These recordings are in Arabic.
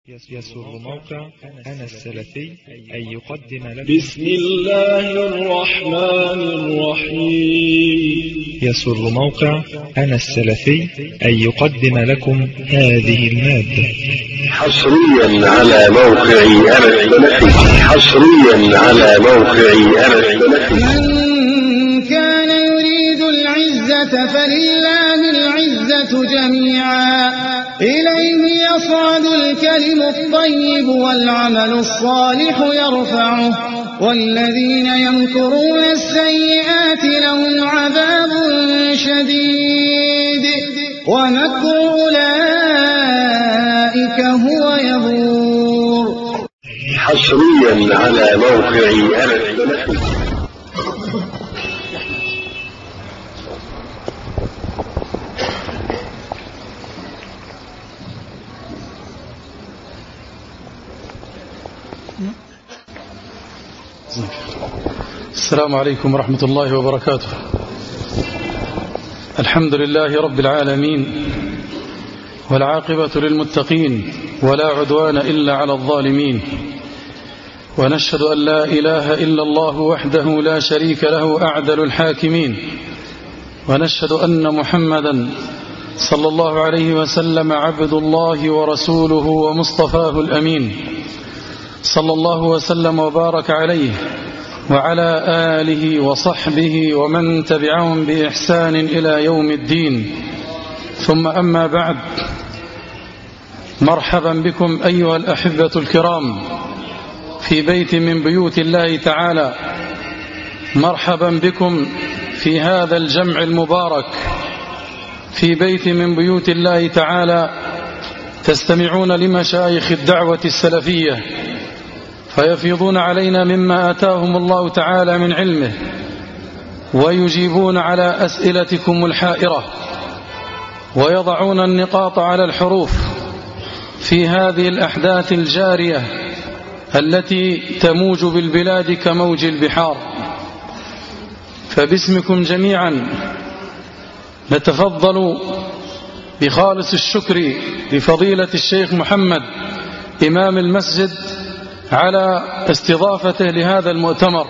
يسر موقع أنا السلفي أن يقدم لكم بسم الله الرحمن الرحيم. يسر موقع أنا السلفي أن يقدم لكم هذه المادة حصريا على موقع أنا السلفي. حصريا على موقع أنا السلفي. من كان يريد العزة فلله العزة جميعا، إليه يصعد الكلم الطيب والعمل الصالح يرفعه، والذين يمكرون السيئات لهم عذاب شديد، ومكر أولئك هو يبور. حصريا على موقع أنا السلفي. السلام عليكم ورحمة الله وبركاته. الحمد لله رب العالمين، والعاقبة للمتقين، ولا عدوان إلا على الظالمين، ونشهد أن لا إله إلا الله وحده لا شريك له أعدل الحاكمين، ونشهد أن محمدا صلى الله عليه وسلم عبد الله ورسوله ومصطفاه الأمين، صلى الله وسلم وبارك عليه وعلى آله وصحبه ومن تبعهم بإحسان إلى يوم الدين. ثم أما بعد، مرحبا بكم أيها الأحبة الكرام في بيت من بيوت الله تعالى. مرحبا بكم في هذا الجمع المبارك في بيت من بيوت الله تعالى، تستمعون لمشايخ الدعوة السلفية فيفيضون علينا مما آتاهم الله تعالى من علمه، ويجيبون على أسئلتكم الحائرة، ويضعون النقاط على الحروف في هذه الأحداث الجارية التي تموج بالبلاد كموج البحار. فباسمكم جميعا نتفضل بخالص الشكر لفضيلة الشيخ محمد إمام المسجد على استضافته لهذا المؤتمر،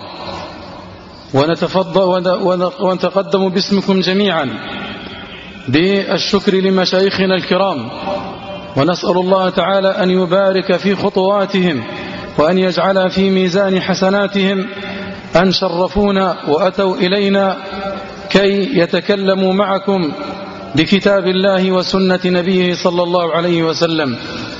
ونتقدم باسمكم جميعا بالشكر لمشايخنا الكرام، ونسأل الله تعالى أن يبارك في خطواتهم وأن يجعل في ميزان حسناتهم أن شرفونا وأتوا إلينا كي يتكلموا معكم بكتاب الله وسنة نبيه صلى الله عليه وسلم،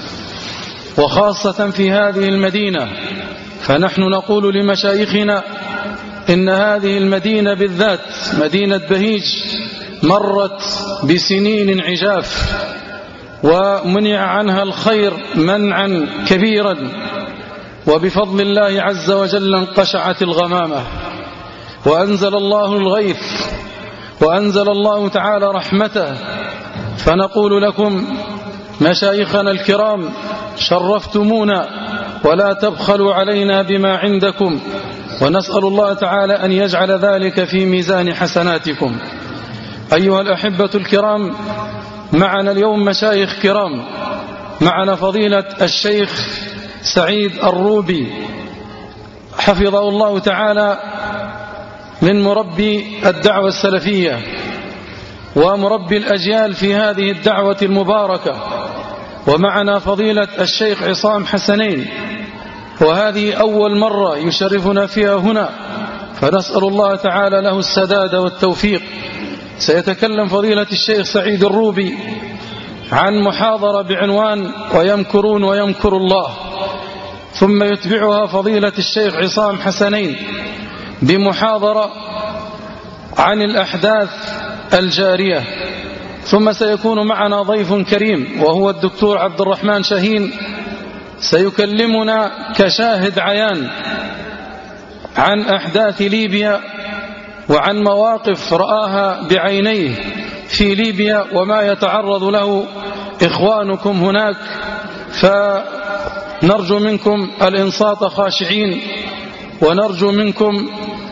وخاصة في هذه المدينة. فنحن نقول لمشايخنا إن هذه المدينة بالذات مدينة بهيج مرت بسنين عجاف، ومنع عنها الخير منعا كبيرا، وبفضل الله عز وجل انقشعت الغمامة، وأنزل الله الغيث، وأنزل الله تعالى رحمته. فنقول لكم مشايخنا الكرام شرفتمونا، ولا تبخلوا علينا بما عندكم، ونسأل الله تعالى أن يجعل ذلك في ميزان حسناتكم. أيها الأحبة الكرام، معنا اليوم مشايخ كرام. معنا فضيلة الشيخ سعيد الروبي حفظه الله تعالى، من مربي الدعوة السلفية ومربي الأجيال في هذه الدعوة المباركة. ومعنا فضيلة الشيخ عصام حسنين، وهذه أول مرة يشرفنا فيها هنا، فنسأل الله تعالى له السداد والتوفيق. سيتكلم فضيلة الشيخ سعيد الروبي عن محاضرة بعنوان ويمكرون ويمكر الله، ثم يتبعها فضيلة الشيخ عصام حسنين بمحاضرة عن الأحداث الجارية، ثم سيكون معنا ضيف كريم وهو الدكتور عبد الرحمن شاهين، سيكلمنا كشاهد عيان عن أحداث ليبيا وعن مواقف رآها بعينيه في ليبيا وما يتعرض له إخوانكم هناك. فنرجو منكم الإنصات خاشعين، ونرجو منكم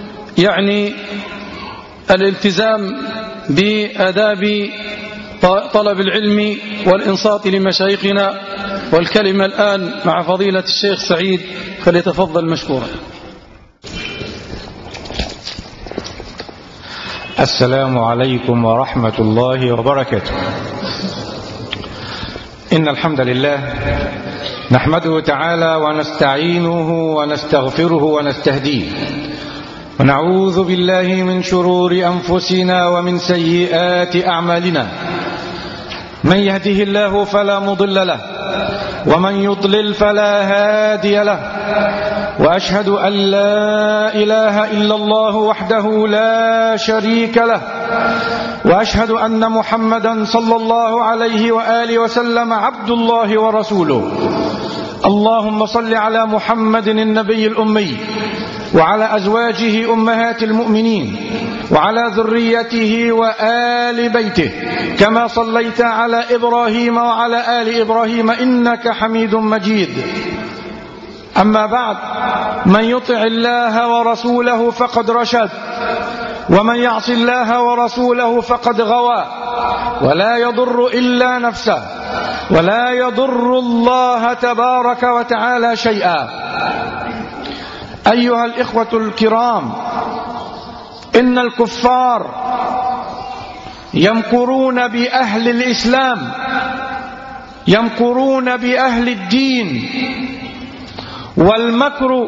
الالتزام بآداب طلب العلم والإنصات لمشايخنا، والكلمة الآن مع فضيلة الشيخ سعيد، فليتفضل مشكورا. السلام عليكم ورحمة الله وبركاته. إن الحمد لله نحمده تعالى ونستعينه ونستغفره ونستهديه، ونعوذ بالله من شرور أنفسنا ومن سيئات أعمالنا. من يهده الله فلا مضل له، ومن يضلل فلا هادي له، وأشهد أن لا إله إلا الله وحده لا شريك له، وأشهد أن محمدا صلى الله عليه وآله وسلم عبد الله ورسوله. اللهم صل على محمد النبي الأمي، وعلى أزواجه أمهات المؤمنين، وعلى ذريته وآل بيته، كما صليت على إبراهيم وعلى آل إبراهيم إنك حميد مجيد. أما بعد، من يطع الله ورسوله فقد رشد، ومن يعص الله ورسوله فقد غوى، ولا يضر إلا نفسه، ولا يضر الله تبارك وتعالى شيئا. أيها الإخوة الكرام، إن الكفار يمكرون بأهل الإسلام، يمكرون بأهل الدين، والمكر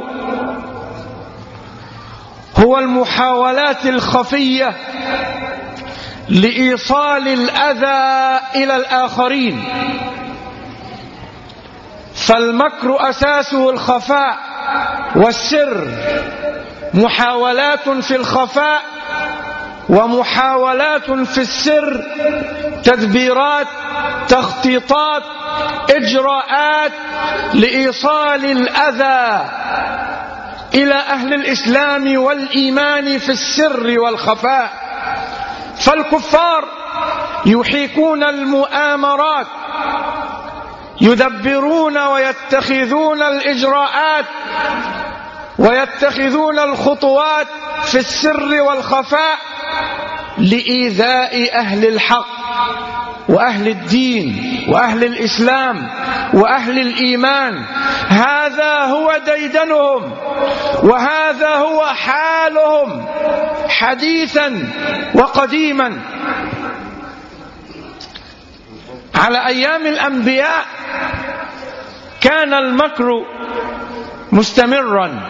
هو المحاولات الخفية لإيصال الأذى إلى الآخرين. فالمكر أساسه الخفاء والسر، محاولات في الخفاء ومحاولات في السر، تدبيرات، تخطيطات، إجراءات لإيصال الأذى إلى أهل الإسلام والإيمان في السر والخفاء. فالكفار يحيكون المؤامرات، يدبرون ويتخذون الإجراءات ويتخذون الخطوات في السر والخفاء لإيذاء أهل الحق وأهل الدين وأهل الإسلام وأهل الإيمان. هذا هو ديدنهم، وهذا هو حالهم حديثا وقديما. على أيام الأنبياء كان المكر مستمرا.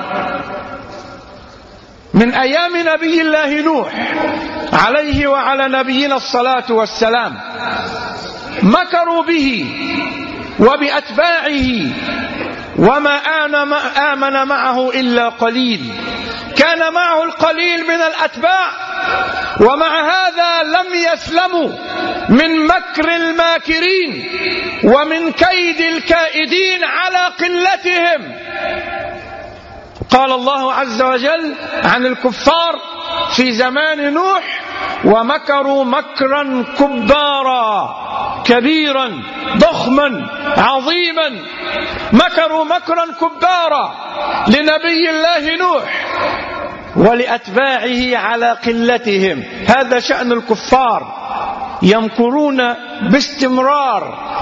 من أيام نبي الله نوح عليه وعلى نبينا الصلاة والسلام مكروا به وبأتباعه، وما آمن معه إلا قليل. كان معه القليل من الأتباع، ومع هذا لم يسلموا من مكر الماكرين ومن كيد الكائدين على قلتهم. قال الله عز وجل عن الكفار في زمان نوح: ومكروا مكرا كبارا، كبيرا ضخما عظيما. مكروا مكرا كبارا لنبي الله نوح ولأتباعه على قلتهم. هذا شأن الكفار، يمكرون باستمرار.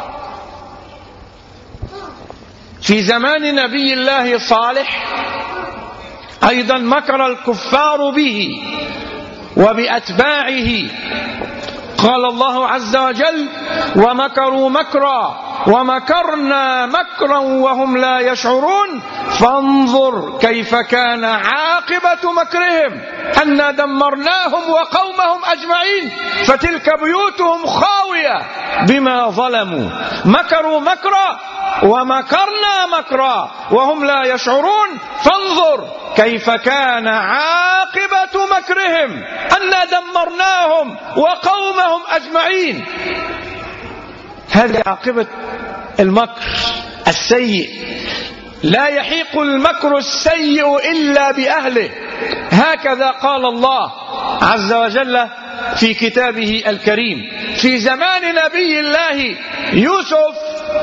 في زمان نبي الله صالح أيضا مكر الكفار به وبأتباعه. قال الله عز وجل: ومكروا مكرا ومكرنا مكرا وهم لا يشعرون فانظر كيف كان عاقبة مكرهم أنا دمرناهم وقومهم أجمعين فتلك بيوتهم خاوية بما ظلموا. مكروا مكرا ومكرنا مكرا وهم لا يشعرون فانظر كيف كان عاقبة مكرهم أنا دمرناهم وقومهم أجمعين. هذه عاقبة المكر السيء. لا يحيق المكر السيء إلا بأهله. هكذا قال الله عز وجل في كتابه الكريم. في زمان نبي الله يوسف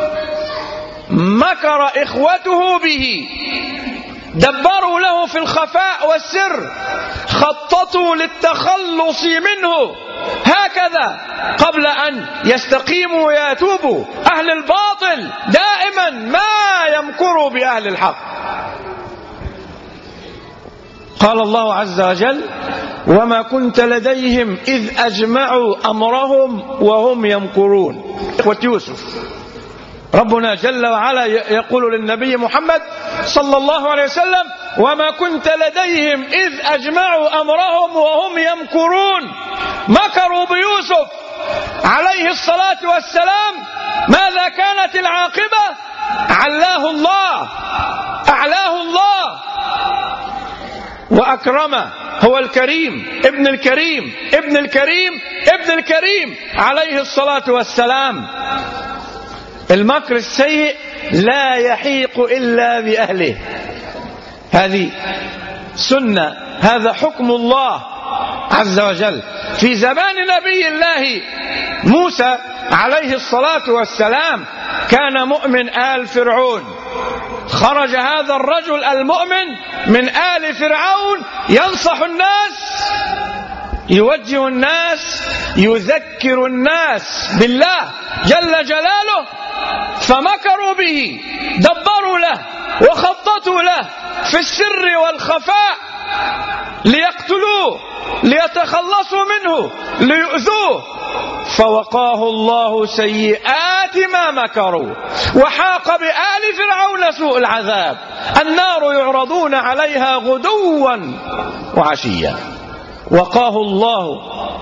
مكر إخوته به، دبروا له في الخفاء والسر، خططوا للتخلص منه هكذا قبل أن يستقيموا ويتوبوا. أهل الباطل دائما ما يمكروا بأهل الحق. قال الله عز وجل: وما كنت لديهم إذ أجمعوا أمرهم وهم يمكرون. إخوة يوسف، ربنا جل وعلا يقول للنبي محمد صلى الله عليه وسلم: وما كنت لديهم إذ أجمعوا أمرهم وهم يمكرون. مكروا بيوسف عليه الصلاة والسلام. ماذا كانت العاقبة؟ علاه الله، أعلاه الله وأكرمه. هو الكريم ابن الكريم ابن الكريم ابن الكريم عليه الصلاة والسلام. المكر السيء لا يحيق إلا بأهله. هذه سنة، هذا حكم الله عز وجل. في زمان نبي الله موسى عليه الصلاة والسلام كان مؤمن آل فرعون. خرج هذا الرجل المؤمن من آل فرعون ينصح الناس، يوجه الناس، يذكر الناس بالله جل جلاله. فمكروا به، دبروا له وخططوا له في السر والخفاء ليقتلوه، ليتخلصوا منه، ليؤذوه. فوقاه الله سيئات ما مكروا وحاق بآل فرعون سوء العذاب. النار يعرضون عليها غدوا وعشيا. وقاه الله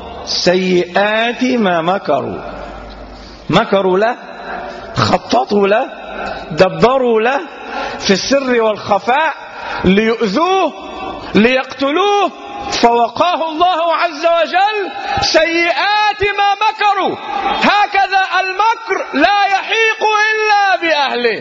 سيئات ما مكروا. مكروا له، خططوا له، دبروا له في السر والخفاء ليؤذوه، ليقتلوه. فوقاه الله عز وجل سيئات ما مكروا. هكذا المكر لا يحيق إلا بأهله.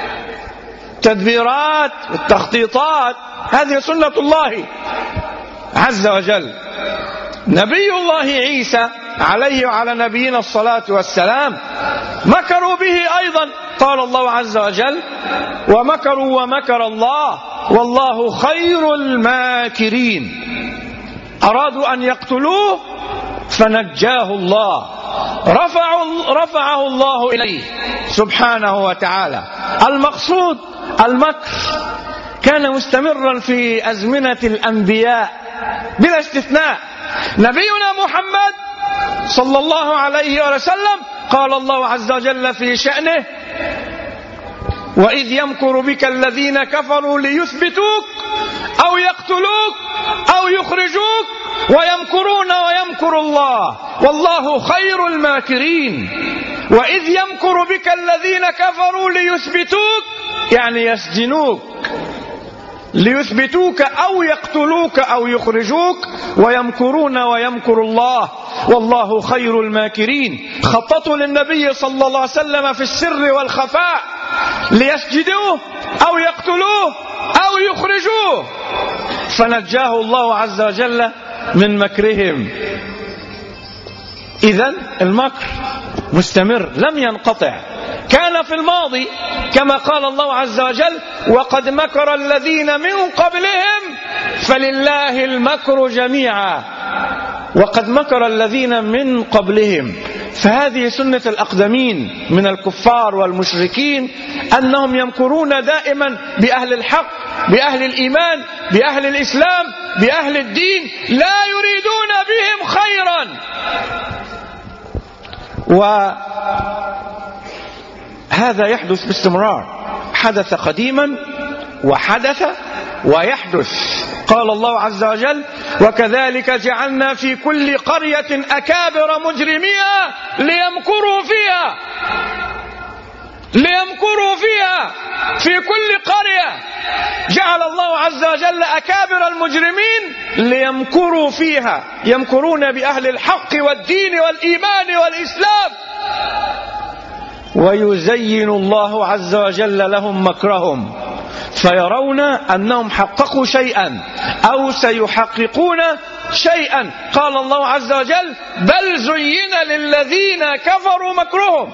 تدبيرات والتخطيطات هذه سنة الله عز وجل. نبي الله عيسى عليه وعلى نبينا الصلاة والسلام مكروا به أيضا. قال الله عز وجل: ومكروا ومكر الله والله خير الماكرين. أرادوا أن يقتلوه فنجاه الله، رفعه الله إليه سبحانه وتعالى. المقصود المكر كان مستمرا في أزمنة الأنبياء بلا استثناء. نبينا محمد صلى الله عليه وسلم قال الله عز وجل في شأنه: وإذ يمكر بك الذين كفروا ليثبتوك أو يقتلوك أو يخرجوك ويمكرون ويمكر الله والله خير الماكرين. وإذ يمكر بك الذين كفروا ليثبتوك يعني يسجنوك، ليثبتوك أو يقتلوك أو يخرجوك، ويمكرون ويمكر الله والله خير الماكرين. خططوا للنبي صلى الله عليه وسلم في السر والخفاء ليسجدوه أو يقتلوه أو يخرجوه، فنجاه الله عز وجل من مكرهم. إذن المكر مستمر لم ينقطع. كان في الماضي كما قال الله عز وجل: وقد مكر الذين من قبلهم فلله المكر جميعا. وقد مكر الذين من قبلهم. فهذه سنة الأقدمين من الكفار والمشركين أنهم يمكرون دائما بأهل الحق، بأهل الإيمان، بأهل الإسلام، بأهل الدين، لا يريدون بهم خيرا. وهذا يحدث باستمرار، حدث قديما وحدث ويحدث. قال الله عز وجل: وكذلك جعلنا في كل قرية أكابر مجرميها ليمكروا فيها. ليمكروا فيها. في كل قرية جعل الله عز وجل أكابر المجرمين ليمكروا فيها، يمكرون بأهل الحق والدين والإيمان والإسلام. ويزين الله عز وجل لهم مكرهم فيرون أنهم حققوا شيئا أو سيحققون شيئا. قال الله عز وجل: بل زين للذين كفروا مكرهم.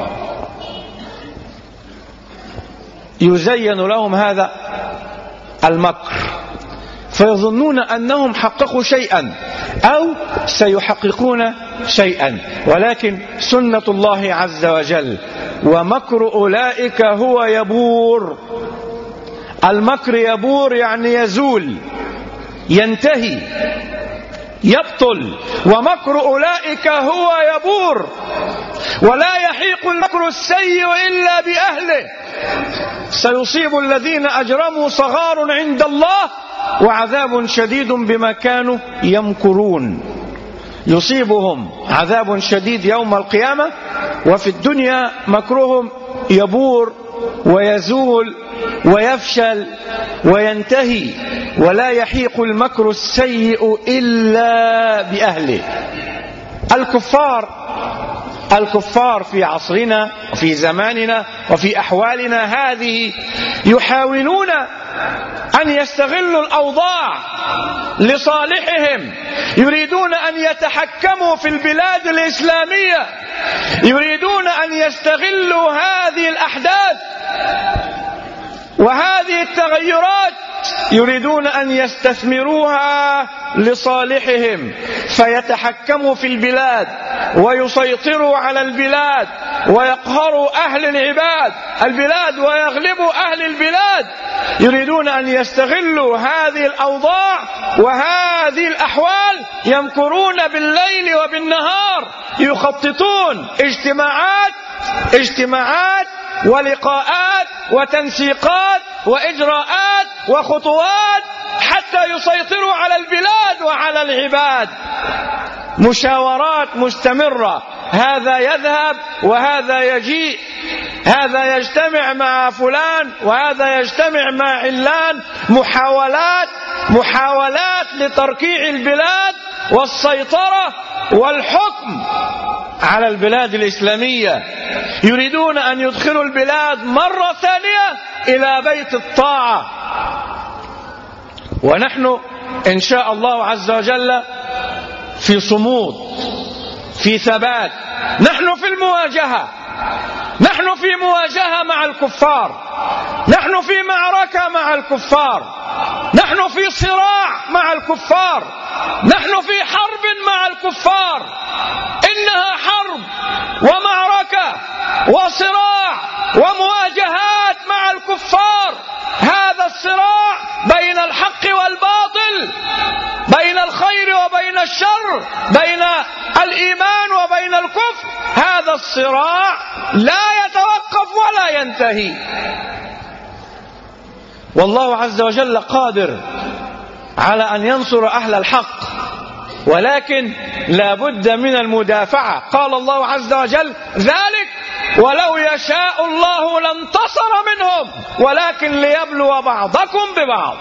يزين لهم هذا المكر فيظنون أنهم حققوا شيئا أو سيحققون شيئا، ولكن سنة الله عز وجل. ومكر أولئك هو يبور. المكر يبور يعني يزول، ينتهي، يبطل. ومكر أولئك هو يبور، ولا يحيق المكر السيء إلا بأهله. سيصيب الذين أجرموا صغار عند الله وعذاب شديد بما كانوا يمكرون. يصيبهم عذاب شديد يوم القيامة، وفي الدنيا مكرهم يبور ويزول ويفشل وينتهي، ولا يحيق المكر السيء إلا بأهله. الكفار في عصرنا وفي زماننا وفي أحوالنا هذه يحاولون أن يستغلوا الأوضاع لصالحهم، يريدون أن يتحكموا في البلاد الإسلامية، يريدون أن يستغلوا هذه الأحداث وهذه التغيرات، يريدون أن يستثمروها لصالحهم، فيتحكموا في البلاد ويسيطروا على البلاد ويقهروا أهل البلاد ويغلبوا أهل البلاد. يريدون أن يستغلوا هذه الأوضاع وهذه الأحوال، يمكرون بالليل وبالنهار، يخططون اجتماعات ولقاءات وتنسيقات وإجراءات وخطوات حتى يسيطروا على البلاد وعلى العباد. مشاورات مستمرة، هذا يذهب وهذا يجيء، هذا يجتمع مع فلان وهذا يجتمع مع علان. محاولات لتركيع البلاد والسيطرة والحكم على البلاد الإسلامية. يريدون أن يدخلوا البلاد مرة ثانية إلى بيت الطاعة. ونحن إن شاء الله عز وجل في صمود، في ثبات. نحن في المواجهة، نحن في مواجهة مع الكفار، نحن في معركة مع الكفار، نحن في صراع مع الكفار، نحن في حرب مع الكفار. إنها حرب ومعركة وصراع ومواجهات مع الكفار. هذا الصراع بين الحق والباطل، بين الخير وبين الشر، بين الإيمان وبين الكفر. هذا الصراع لا يتوقف ولا ينتهي، والله عز وجل قادر على أن ينصر أهل الحق، ولكن لا بد من المدافعة. قال الله عز وجل: ذلك ولو يشاء الله لانتصر منهم ولكن ليبلو بعضكم ببعض.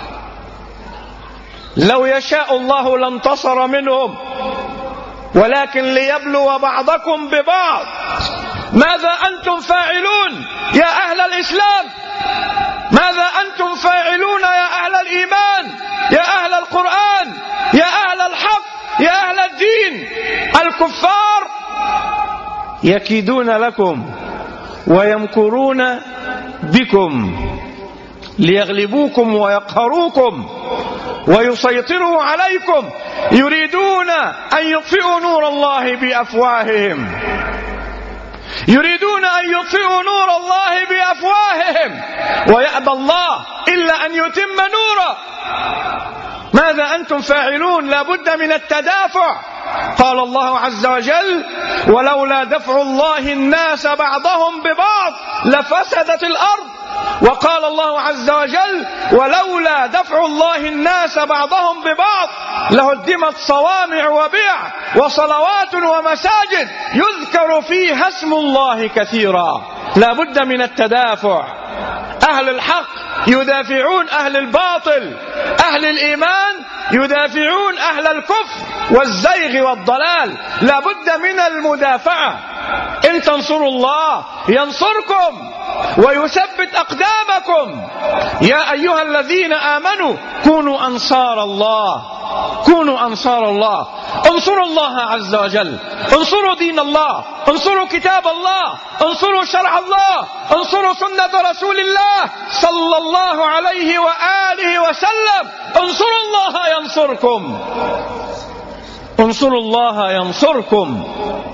لو يشاء الله لانتصر منهم ولكن ليبلو بعضكم ببعض. ماذا أنتم فاعلون يا أهل الإسلام؟ ماذا أنتم فاعلون يا أهل الإيمان، يا أهل القرآن، يا أهل الحق، يا أهل الدين؟ الكفار يكيدون لكم ويمكرون بكم ليغلبوكم ويقهروكم ويسيطروا عليكم. يريدون أن يطفئوا نور الله بأفواههم، يريدون أن يطفئوا نور الله بأفواههم ويأبى الله إلا أن يتم نوره. ماذا أنتم فاعلون؟ لا بد من التدافع. قال الله عز وجل: ولولا دفع الله الناس بعضهم ببعض لفسدت الأرض. وقال الله عز وجل: ولولا دفع الله الناس بعضهم ببعض لهدمت صوامع وبيع وصلوات ومساجد يذكر فيها اسم الله كثيرا. لا بد من التدافع. أهل الحق يدافعون أهل الباطل، أهل الإيمان يدافعون أهل الكفر والزيغ والضلال. لا بد من المدافعة. إن تنصروا الله ينصركم ويثبت أقدامكم. يا أيها الذين آمنوا كونوا أنصار الله، كونوا أنصار الله. انصروا الله عز وجل، انصروا دين الله، انصروا كتاب الله، انصروا شرع الله، انصروا سنة رسول الله صلى الله عليه وآله وسلم. انصروا الله ينصركم. انصروا الله ينصركم.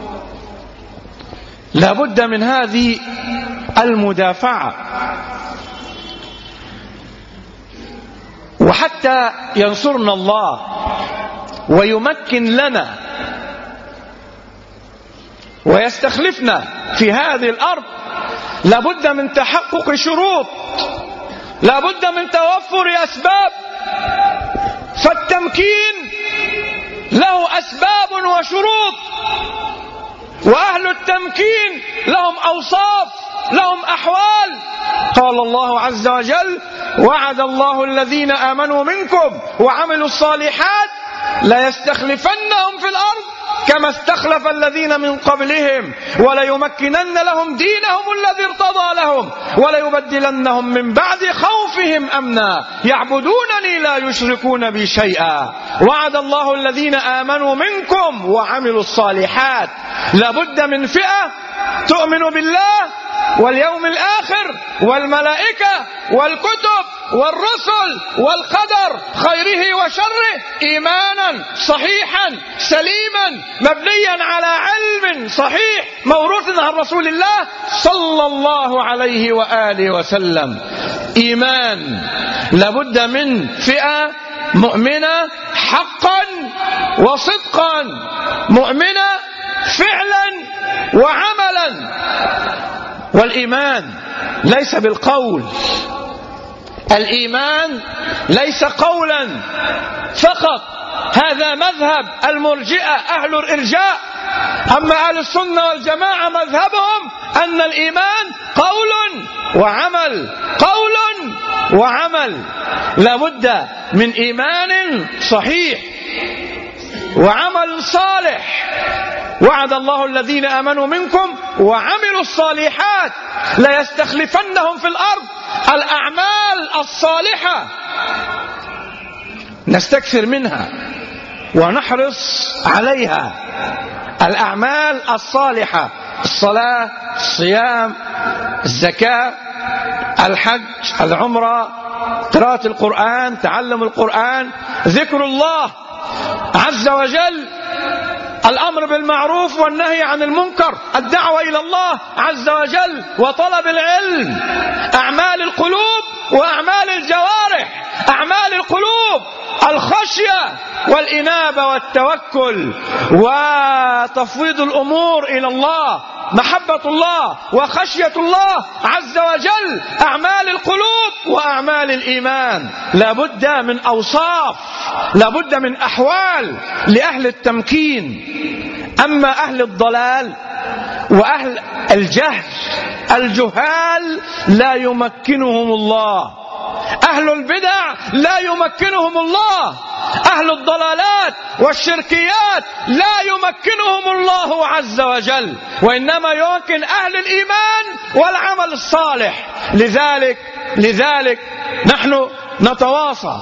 لا بد من هذه المدافعة. وحتى ينصرنا الله ويمكن لنا ويستخلفنا في هذه الأرض لا بد من تحقق شروط، لا بد من توفر أسباب. فالتمكين له أسباب وشروط، وأهل التمكين لهم أوصاف، لهم أحوال. قال الله عز وجل: وعد الله الذين آمنوا منكم وعملوا الصالحات ليستخلفنهم في الأرض كما استخلف الذين من قبلهم وليمكنن لهم دينهم الذي ارتضى لهم وليبدلنهم من بعد خوفهم أمنا يعبدونني لا يشركون بي شيئا. وعد الله الذين آمنوا منكم وعملوا الصالحات. لابد من فئة تؤمن بالله واليوم الآخر والملائكة والكتب والرسل والقدر خيره وشره إيمانا صحيحا سليما مبنيا على علم صحيح موروث عن رسول الله صلى الله عليه وآله وسلم. إيمان. لابد من فئة مؤمنة حقا وصدقا، مؤمنة فعلا وعملا. والإيمان ليس بالقول، الإيمان ليس قولا فقط. هذا مذهب المرجئة أهل الإرجاء. أما أهل السنة والجماعة مذهبهم أن الإيمان قول وعمل، قول وعمل. لابد من إيمان صحيح وعمل صالح. وعد الله الذين آمنوا منكم وعملوا الصالحات ليستخلفنهم في الأرض. الأعمال الصالحة نستكثر منها ونحرص عليها. الأعمال الصالحة: الصلاة، الصيام، الزكاة، الحج، العمرة، قراءة القرآن، تعلم القرآن، ذكر الله عز وجل، الأمر بالمعروف والنهي عن المنكر، الدعوة إلى الله عز وجل، وطلب العلم. أعمال القلوب وأعمال الجوارح. أعمال القلوب: الخشية والإنابة والتوكل وتفويض الأمور إلى الله، محبة الله وخشية الله عز وجل. أعمال القلوب وأعمال الإيمان. لابد من أوصاف، لابد من أحوال لأهل التمكين. أما أهل الضلال وأهل الجهل الجهال لا يمكنهم الله. أهل البدع لا يمكنهم الله. أهل الضلالات والشركيات لا يمكنهم الله عز وجل، وإنما يمكن أهل الإيمان والعمل الصالح. لذلك نحن نتواصى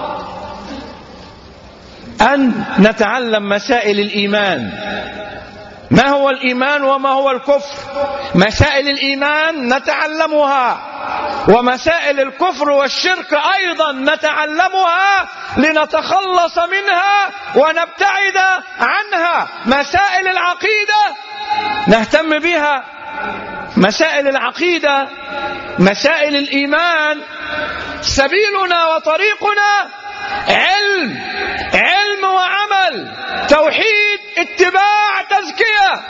أن نتعلم مسائل الإيمان. ما هو الإيمان وما هو الكفر؟ مسائل الإيمان نتعلمها، ومسائل الكفر والشرك أيضا نتعلمها لنتخلص منها ونبتعد عنها. مسائل العقيدة نهتم بها، مسائل العقيدة، مسائل الإيمان. سبيلنا وطريقنا علم وعمل، توحيد، اتباع، تزكية.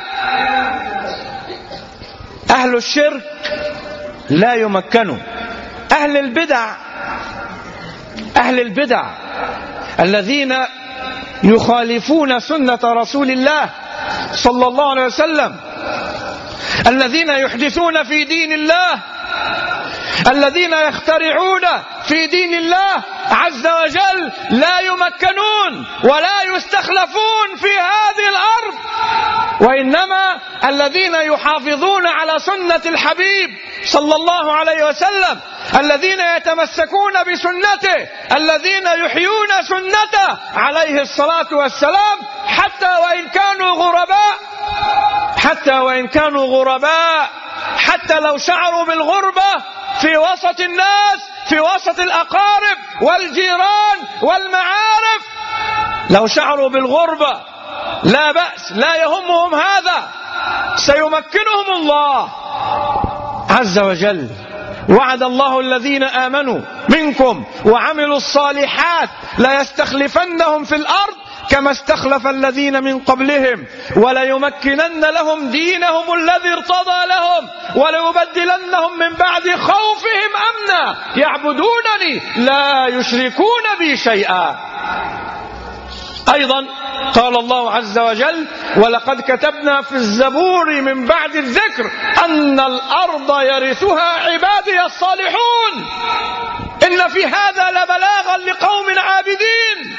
أهل الشرك لا يمكنوا. أهل البدع الذين يخالفون سنة رسول الله صلى الله عليه وسلم، الذين يحدثون في دين الله، الذين يخترعون في دين الله عز وجل، لا يمكنون ولا يستخلفون في هذه الأرض. وإنما الذين يحافظون على سنة الحبيب صلى الله عليه وسلم، الذين يتمسكون بسنته، الذين يحيون سنته عليه الصلاة والسلام، حتى وإن كانوا غرباء، حتى لو شعروا بالغربة في وسط الناس، في وسط الأقارب والجيران والمعارف، لو شعروا بالغربة لا بأس، لا يهمهم هذا، سيمكنهم الله عز وجل. وعد الله الذين آمنوا منكم وعملوا الصالحات لا يستخلفنهم في الأرض كما استخلف الذين من قبلهم وليمكنن لهم دينهم الذي ارتضى لهم وليبدلنهم من بعد خوفهم أمنا يعبدونني لا يشركون بي شيئا. أيضا قال الله عز وجل: ولقد كتبنا في الزبور من بعد الذكر أن الأرض يرثها عبادي الصالحون. إن في هذا لبلاغا لقوم عابدين.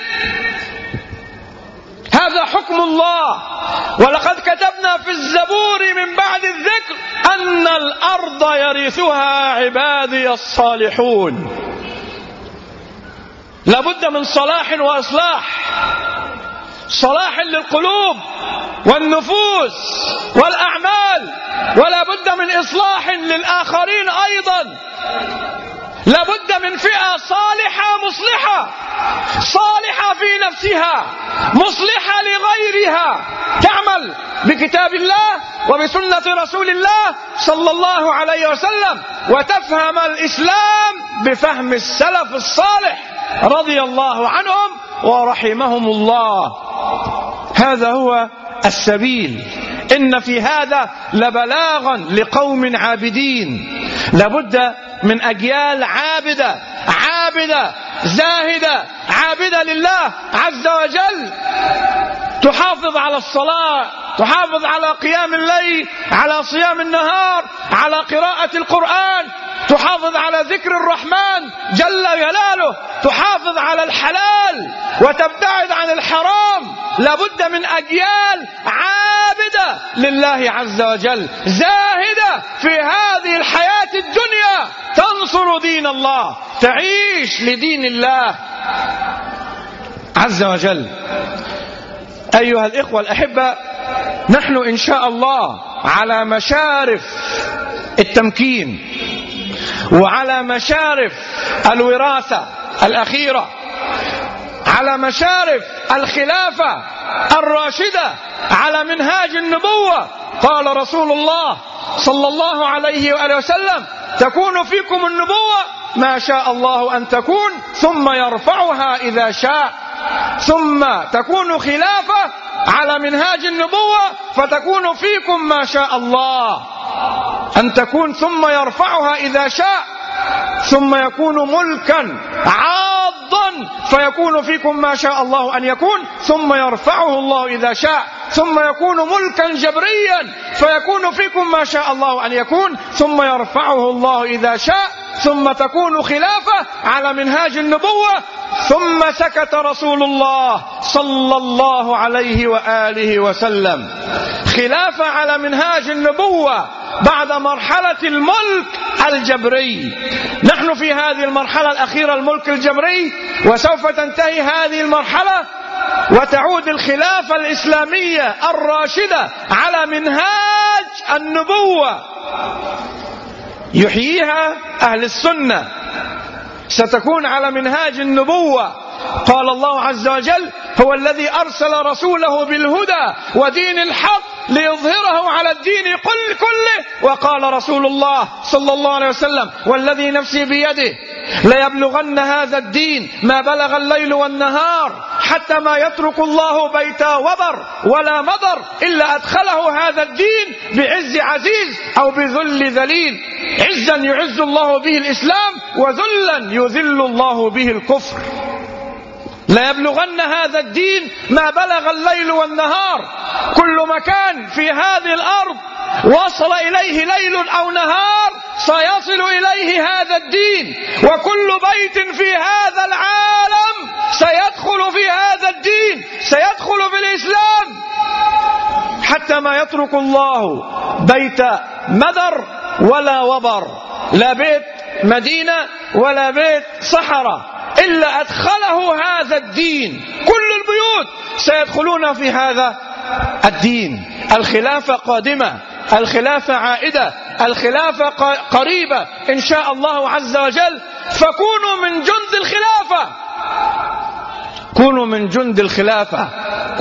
هذا حكم الله. ولقد كتبنا في الزبور من بعد الذكر أن الأرض يرثها عبادي الصالحون. لابد من صلاح وإصلاح، صلاح للقلوب والنفوس والأعمال، ولا بد من إصلاح للآخرين أيضا. لابد من فئة صالحة مصلحة، صالحة في نفسها مصلحة لغيرها، تعمل بكتاب الله وبسنة رسول الله صلى الله عليه وسلم، وتفهم الإسلام بفهم السلف الصالح رضي الله عنهم ورحمهم الله. هذا هو السبيل. إن في هذا لبلاغا لقوم عابدين. لابد من أجيال عابدة زاهدة عابدة لله عز وجل، تحافظ على الصلاة، تحافظ على قيام الليل، على صيام النهار، على قراءة القرآن، تحافظ على ذكر الرحمن جل جلاله، تحافظ على الحلال وتبتعد عن الحرام. لابد من أجيال عابدة لله عز وجل، زاهدة في هذه الحياة الدنيا، تنصر دين الله، تعيش لدين الله عز وجل. أيها الإخوة الأحبة، نحن إن شاء الله على مشارف التمكين وعلى مشارف الوراثة الأخيرة، على مشارف الخلافة الراشدة على منهاج النبوة. قال رسول الله صلى الله عليه وآله وسلم: تكون فيكم النبوة ما شاء الله أن تكون ثم يرفعها إذا شاء، ثم تكون خلافة على منهاج النبوة فتكون فيكم ما شاء الله أن تكون ثم يرفعها إذا شاء، ثم يكون ملكا عاضا فيكون فيكم ما شاء الله أن يكون ثم يرفعه الله إذا شاء، ثم يكون ملكا جبريا فيكون فيكم ما شاء الله أن يكون ثم يرفعه الله إذا شاء، ثم تكون خلافة على منهاج النبوة. ثم سكت رسول الله صلى الله عليه وآله وسلم. خلافة على منهاج النبوة بعد مرحلة الملك الجبري. نحن في هذه المرحلة الأخيرة، الملك الجبري، وسوف تنتهي هذه المرحلة وتعود الخلافة الإسلامية الراشدة على منهاج النبوة يحييها أهل السنة، ستكون على منهاج النبوة. قال الله عز وجل: هو الذي أرسل رسوله بالهدى ودين الحق ليظهره على الدين كله. وقال رسول الله صلى الله عليه وسلم: والذي نفسي بيده ليبلغن هذا الدين ما بلغ الليل والنهار حتى ما يترك الله بيت وبر ولا مضر إلا أدخله هذا الدين بعز عزيز أو بذل ذليل. عزا يعز الله به الإسلام، وذلا يذل الله به الكفر. لا يبلغن هذا الدين ما بلغ الليل والنهار. كل مكان في هذه الأرض وصل إليه ليل أو نهار سيصل إليه هذا الدين، وكل بيت في هذا العالم سيدخل في هذا الدين، سيدخل في الإسلام، حتى ما يترك الله بيت مدر ولا وبر، لا بيت مدينة ولا بيت صحراء، إلا أدخله هذا الدين. كل البيوت سيدخلون في هذا الدين. الخلافة قادمة، الخلافة عائدة، الخلافة قريبة إن شاء الله عز وجل. فكونوا من جند الخلافة، كونوا من جند الخلافة،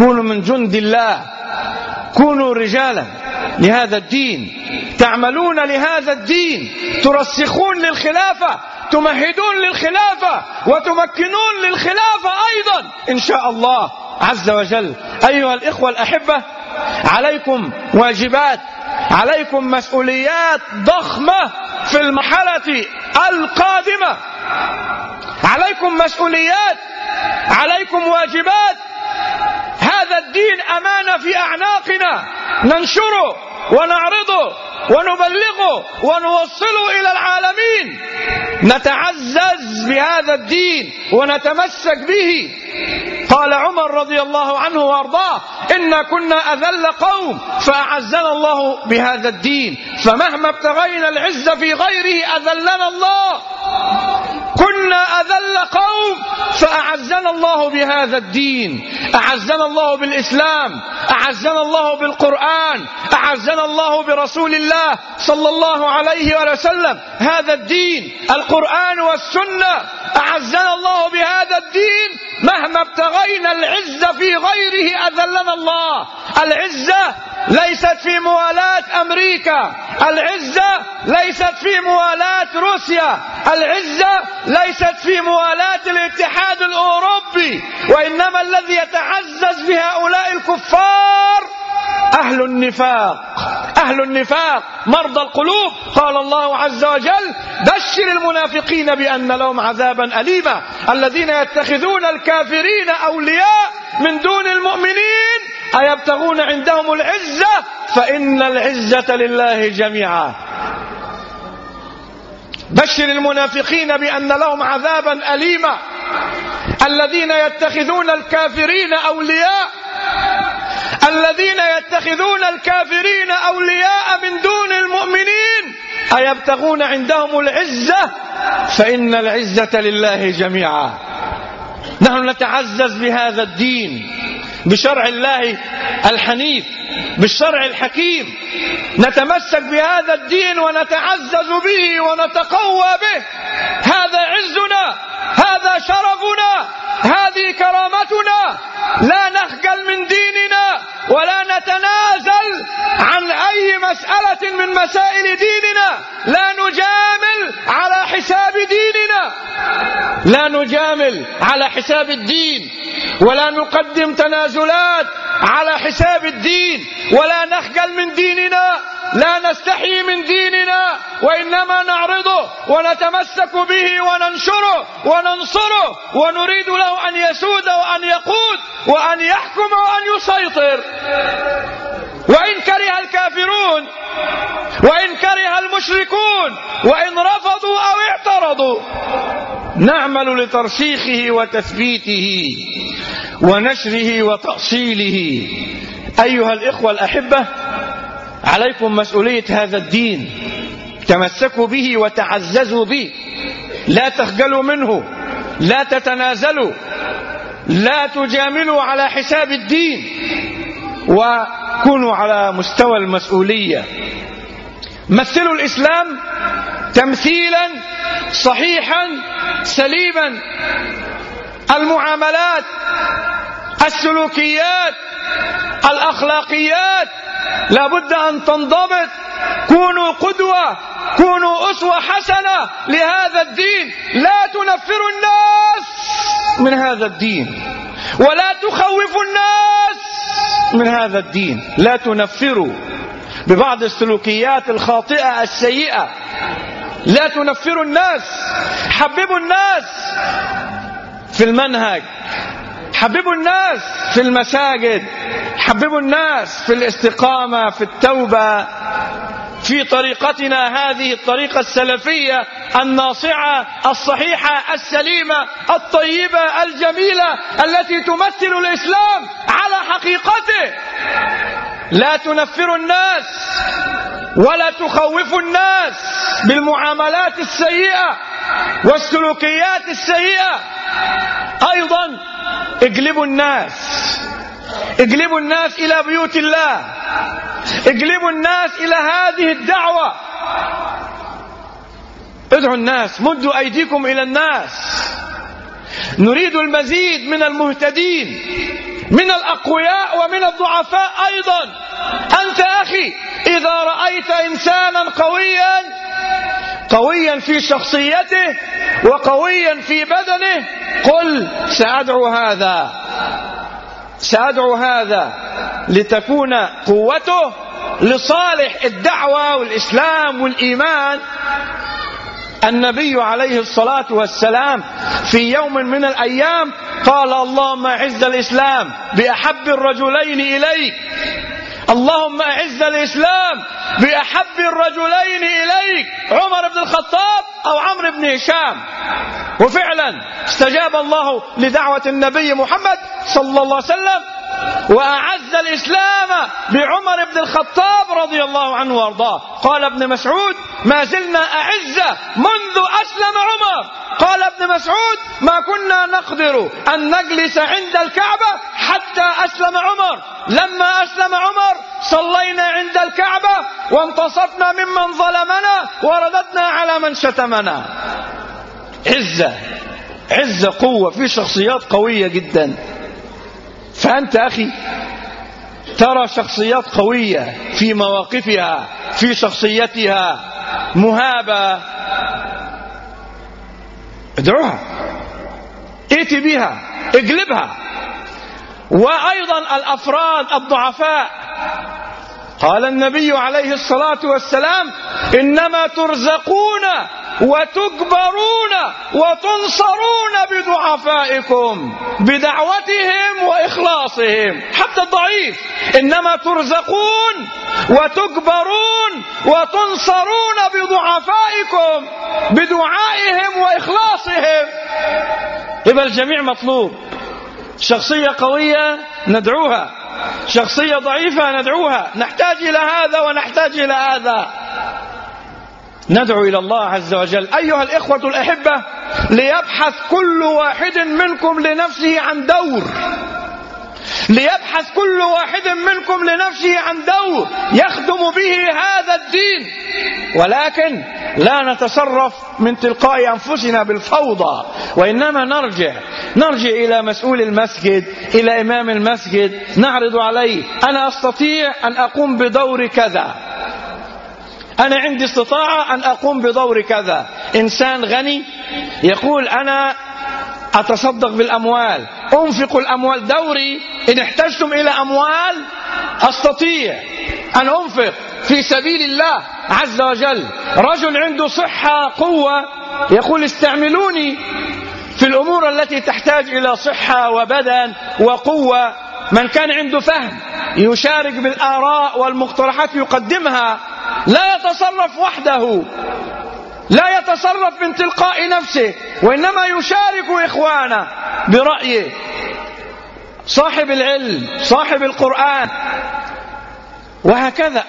كونوا من جند الله، كونوا رجالا لهذا الدين، تعملون لهذا الدين، ترسخون للخلافة، تمهدون للخلافة وتمكنون للخلافة أيضا إن شاء الله عز وجل. أيها الإخوة الأحبة، عليكم واجبات، عليكم مسؤوليات ضخمة في المرحلة القادمة، عليكم مسؤوليات، عليكم واجبات. هذا الدين أمانة في أعناقنا، ننشره ونعرضه ونبلغه ونوصله إلى العالمين، نتعزز بهذا الدين ونتمسك به. قال عمر رضي الله عنه وارضاه: إنا كنا أذل قوم فأعزنا الله بهذا الدين، فمهما ابتغينا العزة في غيره أذلنا الله. كنا أذل قوم فأعزنا الله بهذا الدين، أعزنا الله بالإسلام، أعزنا الله بالقرآن، أعزنا الله برسول الله صلى الله عليه وسلم. هذا الدين القرآن والسنة أعزنا الله بهذا الدين، مهما ابتغينا العزة في غيره أذلنا الله. العزة ليست في موالاة أمريكا، العزة ليست في موالاة روسيا، العزة ليست في موالاة الاتحاد الأوروبي، وإنما الذي يتعزز بهؤلاء الكفار أهل النفاق، أهل النفاق مرضى القلوب. قال الله عز وجل: بشر المنافقين بأن لهم عذابا أليما الذين يتخذون الكافرين أولياء من دون المؤمنين أيبتغون عندهم العزة فإن العزة لله جميعا. بشر المنافقين بأن لهم عذابا أليما الذين يتخذون الكافرين أولياء، الذين يتخذون الكافرين أولياء من دون المؤمنين أيبتغون عندهم العزة فإن العزة لله جميعا. نحن نتعزز بهذا الدين، بشرع الله الحنيف، بالشرع الحكيم، نتمسك بهذا الدين ونتعزز به ونتقوى به. هذا عزنا، هذا شرفنا، هذه كرامتنا. لا نخجل من ديننا ولا نتنازل عن أي مسألة من مسائل ديننا، لا نجامل على حساب ديننا، لا نجامل على حساب الدين، ولا نقدم تنازلات على حساب الدين، ولا نخجل من ديننا، لا نستحي من ديننا، وإنما نعرضه ونتمسك به وننشره وننصره، ونريد له أن يسود وأن يقود وأن يحكم وأن يسيطر. وإن كره الكافرون، وإن كره المشركون، وإن رفضوا أو اعترضوا، نعمل لترسيخه وتثبيته ونشره وتأصيله. أيها الإخوة الأحبة، عليكم مسؤولية هذا الدين، تمسكوا به وتعززوا به، لا تخجلوا منه، لا تتنازلوا، لا تجاملوا على حساب الدين، وكونوا على مستوى المسؤولية. مثلوا الإسلام تمثيلا صحيحا سليما. المعاملات، السلوكيات، الأخلاقيات لابد أن تنضبط. كونوا قدوة، كونوا أسوة حسنة لهذا الدين. لا تنفروا الناس من هذا الدين، ولا تخوفوا الناس من هذا الدين. لا تنفروا ببعض السلوكيات الخاطئة السيئة، لا تنفروا الناس. حببوا الناس في المنهج، حببوا الناس في المساجد، حببوا الناس في الاستقامة، في التوبة، في طريقتنا هذه الطريقة السلفية الناصعة الصحيحة السليمة الطيبة الجميلة التي تمثل الإسلام على حقيقته. لا تنفروا الناس ولا تخوفوا الناس بالمعاملات السيئة والسلوكيات السيئة. أيضا اجلبوا الناس، اجلبوا الناس إلى بيوت الله، اجلبوا الناس إلى هذه الدعوة. ادعوا الناس، مدوا أيديكم إلى الناس. نريد المزيد من المهتدين، من الأقوياء ومن الضعفاء أيضا. أنت أخي إذا رأيت إنسانا قويا في شخصيته وقويا في بدنه قل سأدعو هذا لتكون قوته لصالح الدعوة والإسلام والإيمان. النبي عليه الصلاة والسلام في يوم من الأيام قال اللهم أعز الإسلام بأحب الرجلين إليك، اللهم أعز الإسلام بأحب الرجلين إليك، عمر بن الخطاب أو عمرو بن هشام. وفعلا استجاب الله لدعوة النبي محمد صلى الله عليه وسلم وأعز الإسلام بعمر بن الخطاب رضي الله عنه وارضاه. قال ابن مسعود ما زلنا أعزة منذ أسلم عمر. قال ابن مسعود ما كنا نقدر أن نجلس عند الكعبة حتى أسلم عمر. لما أسلم عمر صلينا عند الكعبة وانتصرنا ممن ظلمنا ورددنا على من شتمنا. عزة قوة في شخصيات قوية جدا. فأنت أخي ترى شخصيات قوية في مواقفها في شخصيتها مهابة، ادعوها، ائت بها، اقلبها. وأيضا الأفراد الضعفاء قال النبي عليه الصلاة والسلام إنما ترزقون وتجبرون وتنصرون بضعفائكم بدعوتهم وإخلاصهم. حتى الضعيف إنما ترزقون وتجبرون وتنصرون بضعفائكم بدعائهم وإخلاصهم. يبقى الجميع مطلوب. شخصية قوية ندعوها، شخصية ضعيفة ندعوها. نحتاج إلى هذا ونحتاج إلى هذا. ندعو إلى الله عز وجل. أيها الإخوة الأحبة ليبحث كل واحد منكم لنفسه عن دور، ليبحث كل واحد منكم لنفسه عن دور يخدم به هذا الدين، ولكن لا نتصرف من تلقاء أنفسنا بالفوضى، وإنما نرجع إلى مسؤول المسجد، إلى إمام المسجد، نعرض عليه أنا أستطيع أن أقوم بدور كذا، أنا عندي استطاعة أن أقوم بدور كذا. إنسان غني يقول أنا أتصدق بالأموال، أنفق الأموال، دوري إن احتجتم إلى أموال أستطيع أن أنفق في سبيل الله عز وجل. رجل عنده صحة قوة يقول استعملوني في الأمور التي تحتاج إلى صحة وبدن وقوة. من كان عنده فهم يشارك بالآراء والمقترحات يقدمها، لا يتصرف وحده، لا يتصرف من تلقاء نفسه، وإنما يشارك إخوانه برأيه. صاحب العلم، صاحب القرآن، وهكذا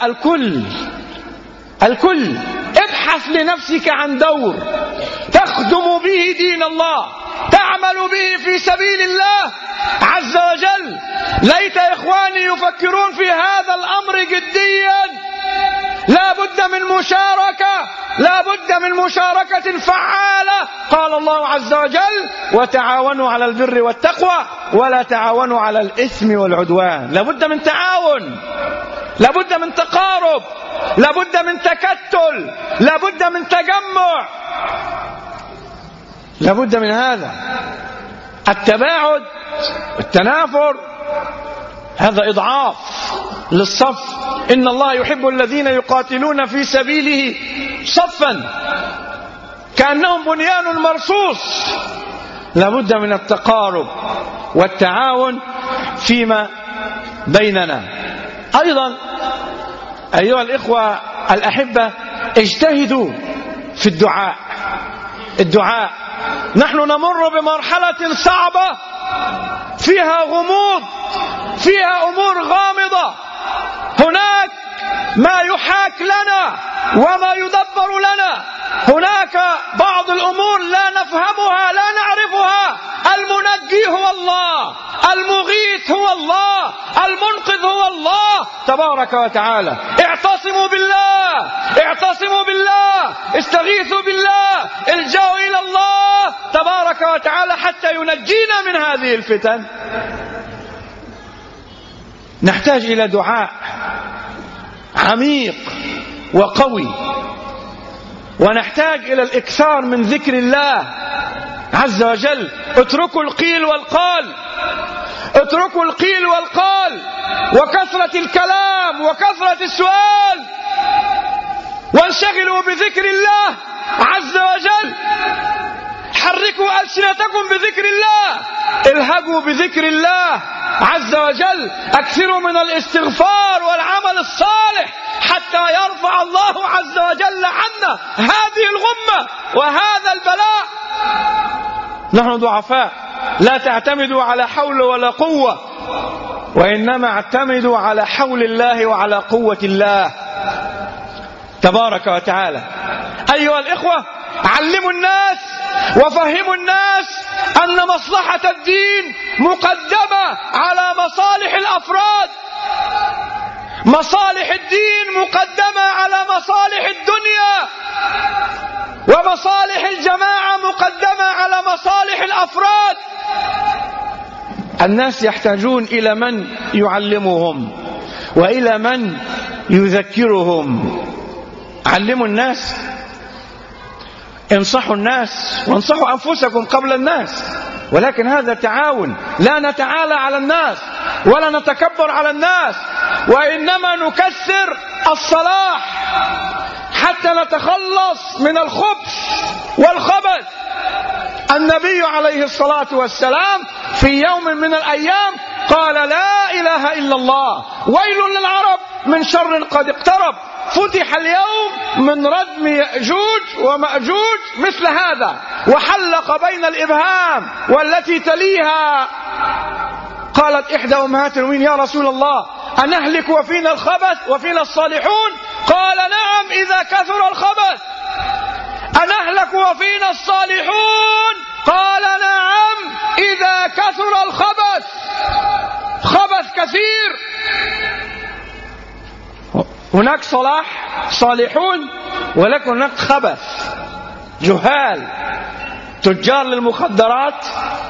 الكل. ابحث لنفسك عن دور تخدم به دين الله، تعمل به في سبيل الله عز وجل. ليت إخواني يفكرون في هذا الأمر جديا. لا بد من مشاركة فعالة. قال الله عز وجل وتعاونوا على البر والتقوى ولا تعاونوا على الإثم والعدوان. لا بد من تعاون، لا بد من تقارب، لا بد من تكتل، لا بد من تجمع، لا بد من هذا. التباعد التنافر هذا إضعاف للصف. إن الله يحب الذين يقاتلون في سبيله صفا كأنهم بنيان مرصوص. لابد من التقارب والتعاون فيما بيننا. أيضا أيها الإخوة الأحبة اجتهدوا في الدعاء. نحن نمر بمرحلة صعبة فيها غموض، فيها أمور غامضة. هناك ما يحاك لنا وما يدبر لنا، هناك بعض الأمور لا نفهمها لا نعرفها. المنجي هو الله، المغيث هو الله، المنقذ هو الله تبارك وتعالى. اعتصموا بالله، استغيثوا بالله، الجأوا إلى الله تبارك وتعالى حتى ينجينا من هذه الفتن. نحتاج إلى دعاء عميق وقوي، ونحتاج إلى الإكثار من ذكر الله عز وجل. اتركوا القيل والقال، اتركوا القيل والقال وكثرة الكلام وكثرة السؤال، وانشغلوا بذكر الله عز وجل. حركوا ألسنتكم بذكر الله، الهجوا بذكر الله عز وجل. أكثروا من الاستغفار والعمل الصالح حتى يرفع الله عز وجل عنا هذه الغمة وهذا البلاء. نحن ضعفاء، لا تعتمدوا على حول ولا قوة، وإنما اعتمدوا على حول الله وعلى قوة الله تبارك وتعالى. أيها الإخوة، علموا الناس وفهموا الناس أن مصلحة الدين مقدمة على مصالح الأفراد. مصالح الدين مقدمة على مصالح الدنيا، ومصالح الجماعة مقدمة على مصالح الأفراد. الناس يحتاجون إلى من يعلمهم وإلى من يذكرهم. علموا الناس، انصحوا الناس، وانصحوا أنفسكم قبل الناس، ولكن هذا تعاون. لا نتعالى على الناس ولا نتكبر على الناس، وإنما نكثر الصلاح حتى نتخلص من الخبث والخبث. النبي عليه الصلاة والسلام في يوم من الأيام قال: لا إله إلا الله، ويل للعرب من شر قد اقترب. فتح اليوم من ردم يأجوج ومأجوج مثل هذا، وحلق بين الإبهام والتي تليها. قالت إحدى أمهات المؤمنين: يا رسول الله، أنهلك وفينا الخبث وفينا الصالحون؟ قال: نعم، إذا كثر الخبث. أنهلك وفينا الصالحون؟ قال: نعم، إذا كثر الخبث. خبث كثير. هناك صلاح، صالحون، ولكن هناك خبث، جهال، تجار للمخدرات،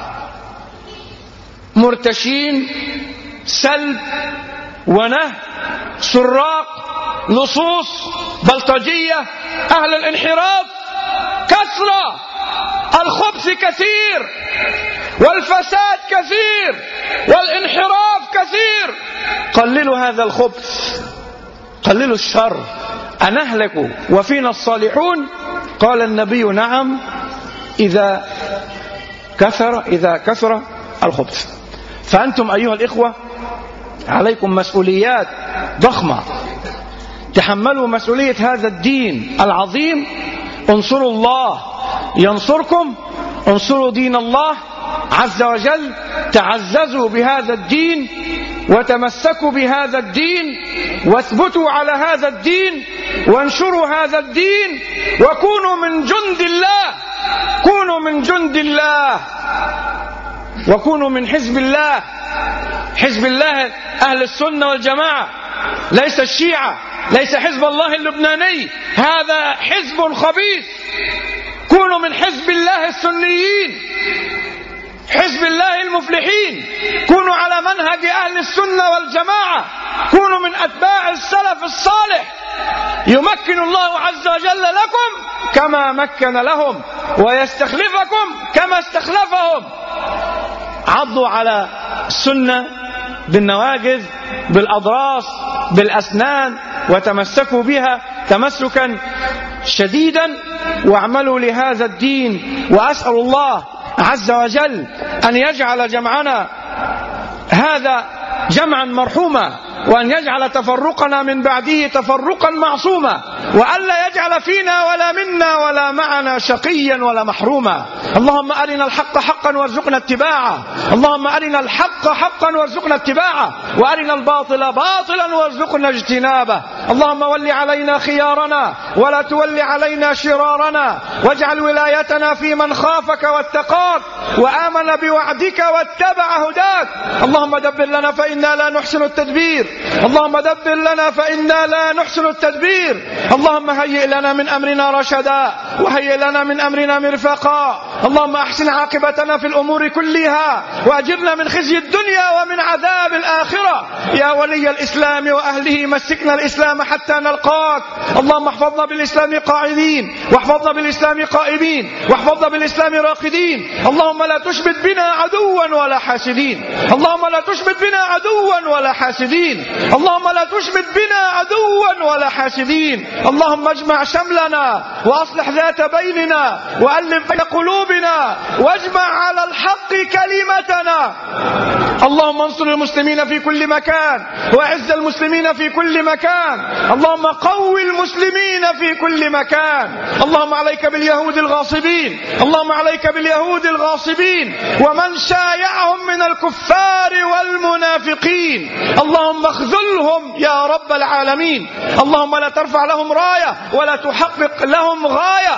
مرتشين، سلب ونهب، سراق، لصوص، بلطجية، أهل الانحراف، كثرة. الخبث كثير، والفساد كثير، والانحراف كثير. قللوا هذا الخبث، قللوا الشر. أنهلك وفينا الصالحون؟ قال النبي: نعم، إذا كثر الخبث. فأنتم أيها الإخوة عليكم مسؤوليات ضخمة. تحملوا مسؤولية هذا الدين العظيم. انصروا الله ينصركم، انصروا دين الله عز وجل. تعززوا بهذا الدين وتمسكوا بهذا الدين، واثبتوا على هذا الدين، وانشروا هذا الدين، وكونوا من جند الله. كونوا من جند الله، وكونوا من حزب الله. حزب الله أهل السنة والجماعة، ليس الشيعة، ليس حزب الله اللبناني، هذا حزب خبيث. كونوا من حزب الله السنيين، حزب الله المفلحين. كونوا على منهج أهل السنة والجماعة، كونوا من أتباع السلف الصالح. يمكن الله عز وجل لكم كما مكن لهم، ويستخلفكم كما استخلفهم. عضوا على السنة بالنواجذ، بالأضراس، بالأسنان، وتمسكوا بها تمسكا شديدا، واعملوا لهذا الدين. وأسأل الله عز وجل أن يجعل جمعنا هذا جمعا مرحوما، وأن يجعل تفرقنا من بعده تفرقا معصوما، وألا يجعل فينا ولا منا ولا معنا شقيا ولا محروما. اللهم أرنا الحق حقا وارزقنا اتباعه، اللهم أرنا الحق حقا وارزقنا اتباعه، وأرنا الباطل باطلا وارزقنا اجتنابه. اللهم ول علينا خيارنا ولا تول علينا شرارنا، واجعل ولايتنا في من خافك واتقاك وآمن بوعدك واتبع هداك. اللهم دبر لنا فإنا لا نحسن التدبير، اللهم دبر لنا فإنا لا نحسن التدبير. اللهم هيئ لنا من أمرنا رشدا وهيئ لنا من أمرنا مرفقا. اللهم أحسن عاقبتنا في الأمور كلها وأجرنا من خزي الدنيا ومن عذاب الآخرة. يا ولي الإسلام وأهله مسكنا الإسلام حتى نلقاك. اللهم احفظنا بالإسلام قاعدين، واحفظنا بالإسلام قائمين، واحفظنا بالإسلام راقدين. اللهم لا تشمت بنا عدوا ولا حاسدين، اللهم لا تشمت بنا عدوا ولا حاسدين، اللهم لا تشمت بنا عدوا ولا حاسدين. اللهم اجمع شملنا وأصلح ذات بيننا وألف بين قلوبنا واجمع على الحق كلمتنا. اللهم انصر المسلمين في كل مكان وأعز المسلمين في كل مكان. اللهم قوي المسلمين في كل مكان. اللهم عليك باليهود الغاصبين، اللهم عليك باليهود الغاصبين ومن شايعهم من الكفار والمنافقين. اللهم اخذلهم يا رب العالمين. اللهم لا ترفع لهم راية ولا تحقق لهم غاية.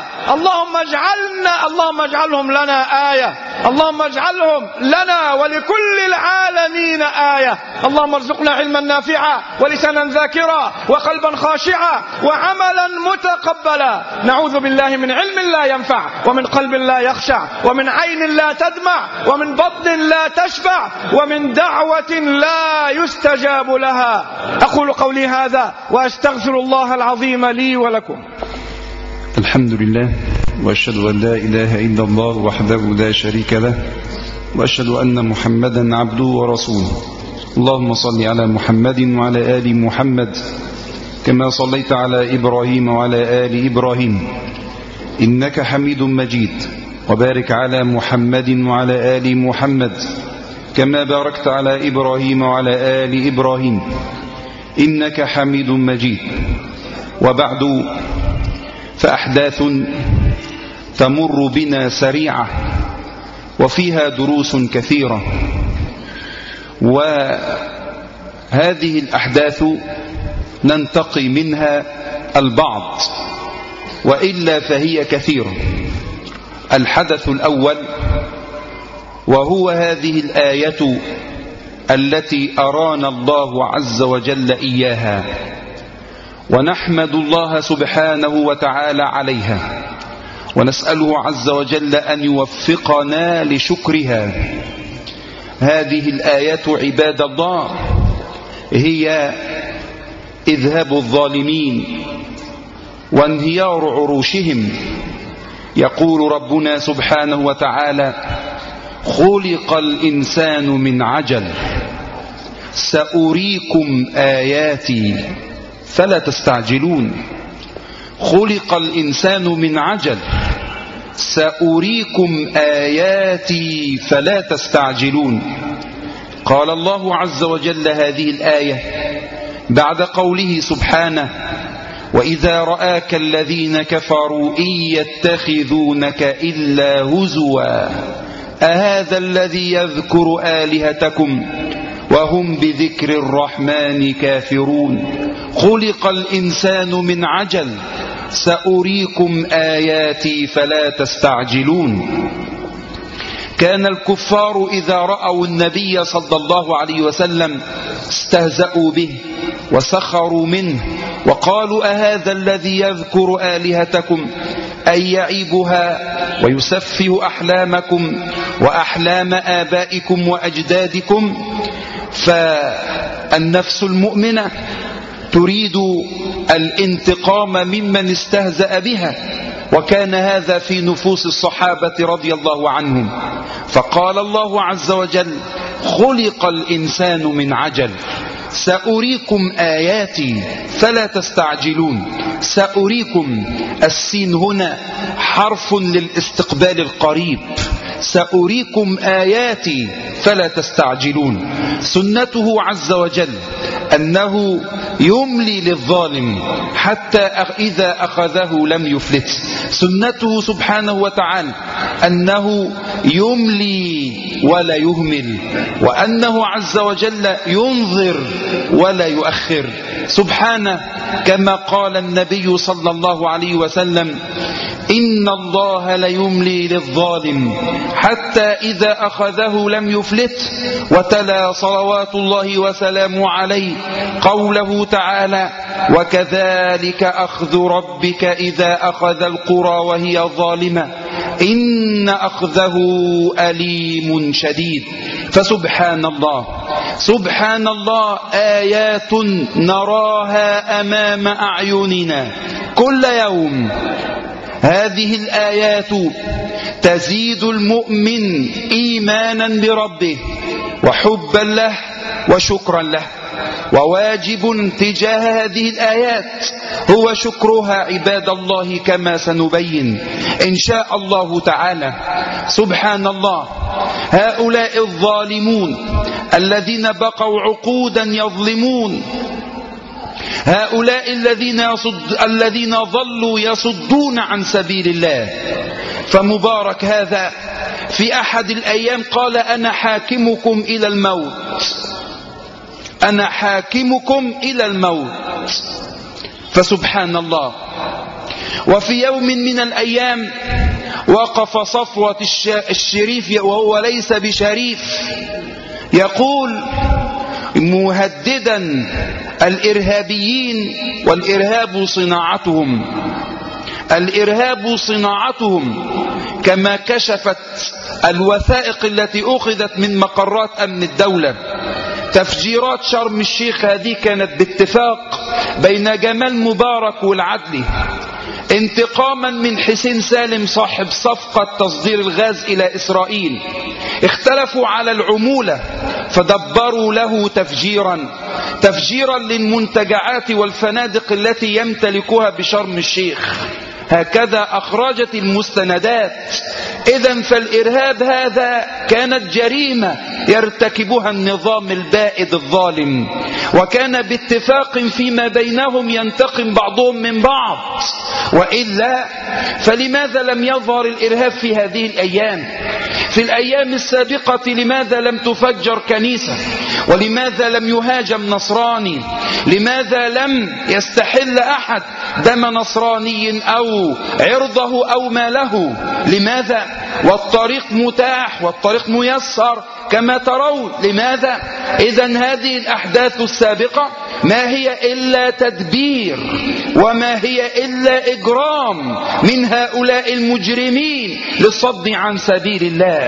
اللهم اجعلهم لنا آية، اللهم اجعلهم لنا ولكل العالمين آية. اللهم ارزقنا علما نافعا ولسانا ذاكرا وقلبا خاشعا وعملا متقبلا. نعوذ بالله من علم لا ينفع ومن قلب لا يخشع ومن عين لا تدمع ومن بطن لا تشبع ومن دعوة لا يستجاب لها. أقول قولي هذا وأستغفر الله العظيم لي ولكم. الحمد لله، وأشهد أن لا إله إلا الله وحده لا شريك له، وأشهد أن محمدا عبده ورسوله. اللهم صل على محمد وعلى آل محمد كما صليت على إبراهيم وعلى آل إبراهيم إنك حميد مجيد، وبارك على محمد وعلى آل محمد كما باركت على إبراهيم وعلى آل إبراهيم إنك حميد مجيد. وبعد، فأحداث تمر بنا سريعة وفيها دروس كثيرة، وهذه الأحداث ننتقي منها البعض وإلا فهي كثيرة. الحدث الأول وهو هذه الآية التي أرانا الله عز وجل إياها، ونحمد الله سبحانه وتعالى عليها، ونسأله عز وجل أن يوفقنا لشكرها. هذه الآية عباد الله هي إذهاب الظالمين وانهيار عروشهم. يقول ربنا سبحانه وتعالى: خلق الإنسان من عجل سأريكم آياتي فلا تستعجلون. خلق الإنسان من عجل سأريكم آياتي فلا تستعجلون. قال الله عز وجل هذه الآية بعد قوله سبحانه: وإذا رآك الذين كفروا إن يتخذونك إلا هزوا أهذا الذي يذكر آلهتكم وهم بذكر الرحمن كافرون. خلق الإنسان من عجل سأريكم آياتي فلا تستعجلون. كان الكفار إذا رأوا النبي صلى الله عليه وسلم استهزأوا به وسخروا منه وقالوا: أهذا الذي يذكر آلهتكم أي يعيبها ويسفه أحلامكم وأحلام آبائكم وأجدادكم. فالنفس المؤمنة تريد الانتقام ممن استهزأ بها، وكان هذا في نفوس الصحابة رضي الله عنهم. فقال الله عز وجل: خلق الإنسان من عجل سأريكم آياتي فلا تستعجلون. سأريكم، السين هنا حرف للاستقبال القريب. سأريكم آياتي فلا تستعجلون. سنته عز وجل أنه يملي للظالم حتى إذا أخذه لم يفلت. سنته سبحانه وتعالى أنه يملي ولا يهمل، وأنه عز وجل ينظر ولا يؤخر سبحانه، كما قال النبي صلى الله عليه وسلم: إن الله ليملي للظالم حتى إذا أخذه لم يفلته. وتلا صلوات الله وسلامه عليه قوله تعالى: وكذلك أخذ ربك إذا أخذ القرى وهي ظالمة إن أخذه أليم شديد. فسبحان الله سبحان الله، آيات نراها أمام أعيننا كل يوم. هذه الآيات تزيد المؤمن إيمانا بربه وحبا له وشكرا له، وواجب تجاه هذه الآيات هو شكرها عباد الله، كما سنبين إن شاء الله تعالى. سبحان الله، هؤلاء الظالمون الذين بقوا عقودا يظلمون، هؤلاء الذين ظلوا يصدون عن سبيل الله. فمبارك هذا في أحد الأيام قال: أنا حاكمكم إلى الموت، أنا حاكمكم إلى الموت. فسبحان الله. وفي يوم من الأيام وقف صفوة الشريف وهو ليس بشريف، يقول مهددا الإرهابيين، والإرهاب صناعتهم، الإرهاب صناعتهم، كما كشفت الوثائق التي أخذت من مقرات أمن الدولة. تفجيرات شرم الشيخ هذه كانت باتفاق بين جمال مبارك والعدلي، انتقاما من حسين سالم صاحب صفقة تصدير الغاز إلى إسرائيل. اختلفوا على العمولة فدبروا له تفجيرا للمنتجعات والفنادق التي يمتلكها بشرم الشيخ. هكذا أخرجت المستندات. إذن فالإرهاب هذا كانت جريمة يرتكبها النظام البائد الظالم، وكان باتفاق فيما بينهم ينتقم بعضهم من بعض. وإلا فلماذا لم يظهر الإرهاب في هذه الأيام؟ في الأيام السابقة لماذا لم تفجر كنيسة؟ ولماذا لم يهاجم نصراني؟ لماذا لم يستحل أحد دم نصراني أو عرضه أو ماله؟ لماذا؟ والطريق متاح والطريق ميسر كما ترون. لماذا؟ إذن هذه الأحداث السابقة ما هي إلا تدبير، وما هي إلا إجرام من هؤلاء المجرمين للصد عن سبيل الله.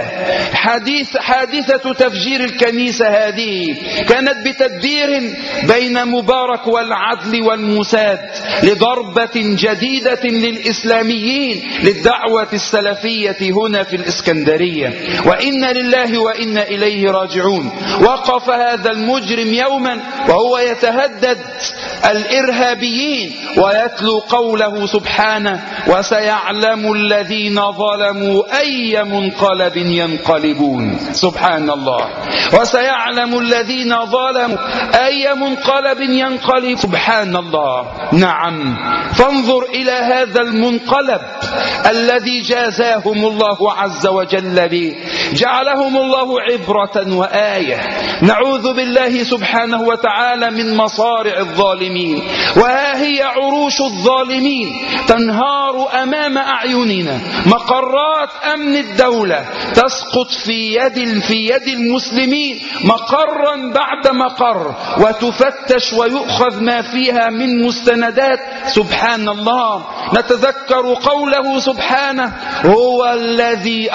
حادثة تفجير الكنيسة هذه كانت بتدبير بين مبارك والعدل والموساد لضربة جديدة للإسلاميين للدعوة السلفية هنا في الإسكندرية. وإنا لله وإنا إليه راجعون. وقف هذا المجرم يوما وهو يتهدد الإرهابيين ويتلو قوله سبحانه: وسيعلم الذين ظلموا أي منقلب ينقلبون. سبحان الله، وسيعلم الذين ظلموا أي منقلب ينقلب. سبحان الله. نعم، فانظر إلى هذا المنقلب الذي جازاهم الله عز وجل به، جعلهم الله عبرة وآية. نعوذ بالله سبحانه وتعالى من مصارع الظالمين، وها هي عروش الظالمين تنهار أمام أعيننا. مقرات أمن الدولة تسقط في يد المسلمين مقرا بعد مقر، وتفتش ويؤخذ ما فيها من مستندات. سبحان الله. نتذكر قوله سبحانه: هو الذي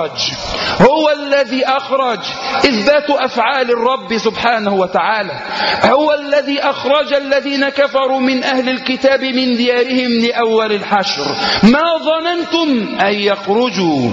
أخرج، إثبات أفعال الرب سبحانه وتعالى. هو الذي أخرج الذين كفروا من أهل الكتاب من ديارهم لأول الحشر ما ظننتم أن يخرجوا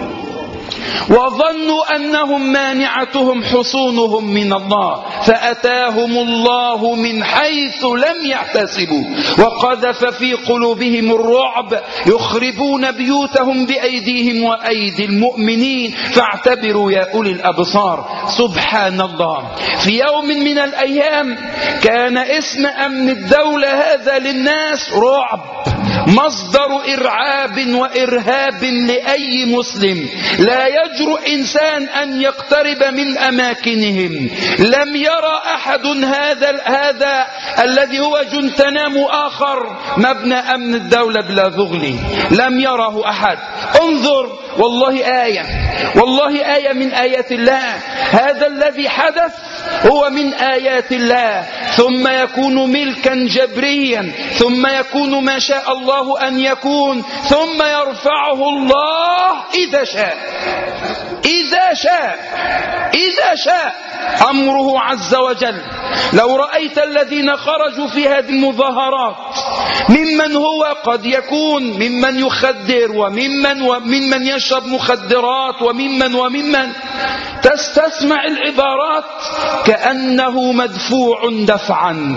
وظنوا أنهم مانعتهم حصونهم من الله فأتاهم الله من حيث لم يحتسبوا وقذف في قلوبهم الرعب يخربون بيوتهم بأيديهم وأيدي المؤمنين فاعتبروا يا أولي الأبصار. سبحان الله. في يوم من الأيام كان اسم أمن الدولة هذا للناس رعب، مصدر إرعاب وإرهاب لأي مسلم. لا يجرؤ إنسان أن يقترب من أماكنهم. لم يرى أحد هذا الذي هو جنتنام آخر مبنى أمن الدولة بلا ذغل، لم يره أحد. انظر، والله آية من آيات الله. هذا الذي حدث هو من آيات الله، ثم يكون ملكا جبريا، ثم يكون ما شاء الله أن يكون، ثم يرفعه الله إذا شاء أمره عز وجل. لو رأيت الذين خرجوا في هذه المظاهرات ممن هو قد يكون ممن يخدر وممن يشرب مخدرات وممن تستسمع العبارات كأنه مدفوع دفعا،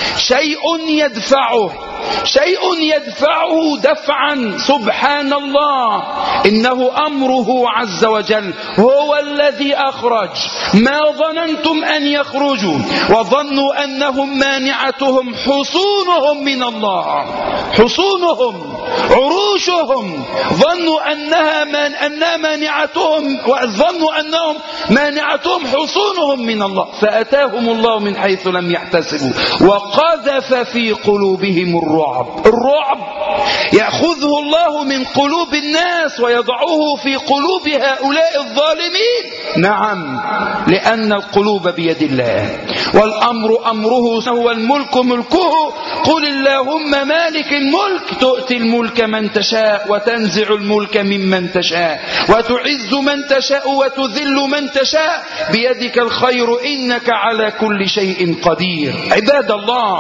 شيء يدفعه دفعا. سبحان الله، إنه أمره عز وجل هو الذي أخرج ما ظننتم أن يخرجوا، وظنوا أنهم مانعتهم حصونهم من الله، حصونهم عروشهم، ظنوا أنها مانعتهم، وظنوا أنهم مانعتهم حصونهم من الله، فأتاهم الله من حيث لم يحتسبوا وقذف في قلوبهم الرعب يأخذه الله من قلوب الناس ويضعه في قلوب هؤلاء الظالمين. نعم، لأن القلوب بيد الله، والأمر أمره، هو الملك ملكه. قل اللهم مالك الملك تؤتي الملك من تشاء وتنزع الملك ممن تشاء وتعز من تشاء وتذل من تشاء بيدك الخير إنك على كل شيء قدير. عباد الله،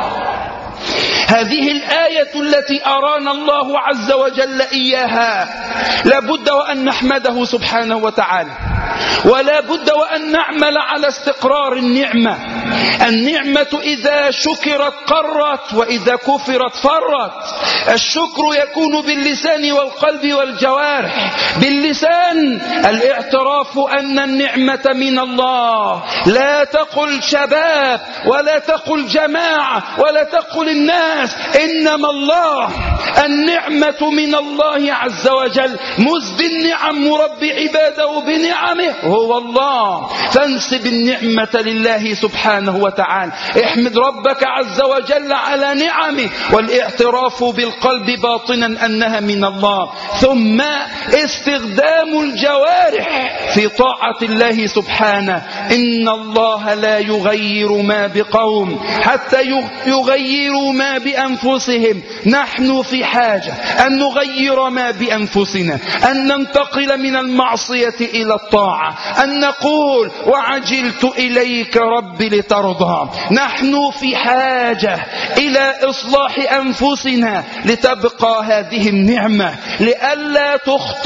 هذه الآية التي أرانا الله عز وجل إياها لابد وأن نحمده سبحانه وتعالى، ولا بد وأن نعمل على استقرار النعمة. النعمة إذا شكرت قرت، وإذا كفرت فرت. الشكر يكون باللسان والقلب والجوارح. باللسان الاعتراف أن النعمة من الله، لا تقل شباب ولا تقل جماعة ولا تقل الناس، إنما الله. النعمة من الله عز وجل، مزد النعم مربي عباده بنعمه هو الله، فانسب النعمة لله سبحانه وتعالى. احمد ربك عز وجل على نعمه، والاعتراف بالقلب باطنا أنها من الله، ثم استخدام الجوارح في طاعة الله سبحانه. إن الله لا يغير ما بقوم حتى يغيروا ما بأنفسهم. نحن في حاجة أن نغير ما بأنفسنا، أن ننتقل من المعصية إلى الطاعة، أن نقول وعجلت إليك ربي لترضى. نحن في حاجة إلى إصلاح أنفسنا لتبقى هذه النعمة، لئلا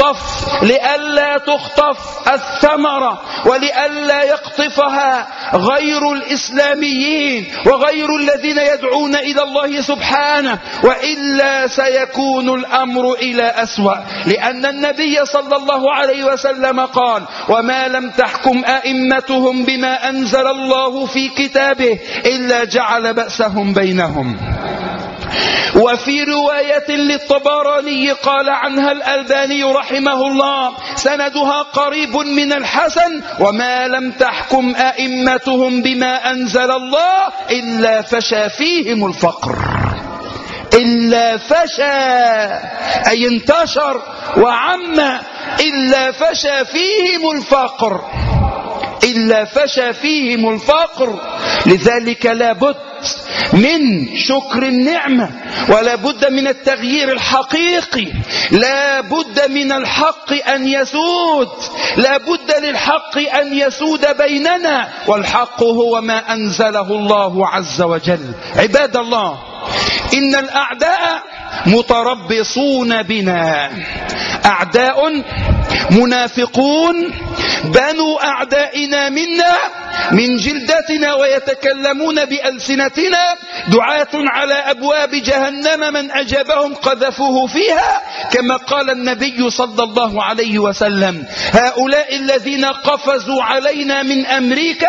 تخطف الثمرة، ولئلا يقطفها غير الإسلاميين وغير الذين يدعون إلى الله سبحانه، وإلا سيكون الأمر إلى أسوأ. لأن النبي صلى الله عليه وسلم قال: وما لم تحكم أئمتهم بما أنزل الله في كتابه إلا جعل بأسهم بينهم. وفي رواية للطبراني قال عنها الألباني رحمه الله سندها قريب من الحسن: وما لم تحكم أئمتهم بما أنزل الله إلا فشى فيهم الفقر. إلا فشى أي انتشر وعم، إلا فشى فيهم الفقر، إلا فشى فيهم الفقر. لذلك لا بد من شكر النعمة، ولا بد من التغيير الحقيقي، لا بد من الحق أن يسود، لا بد للحق أن يسود بيننا، والحق هو ما أنزله الله عز وجل. عباد الله، إن الأعداء متربصون بنا، أعداء منافقون بنو أعدائنا منا من جلدتنا، ويتكلمون بألسنتنا، دعاة على أبواب جهنم من أجابهم قذفوه فيها، كما قال النبي صلى الله عليه وسلم: هؤلاء الذين قفزوا علينا من أمريكا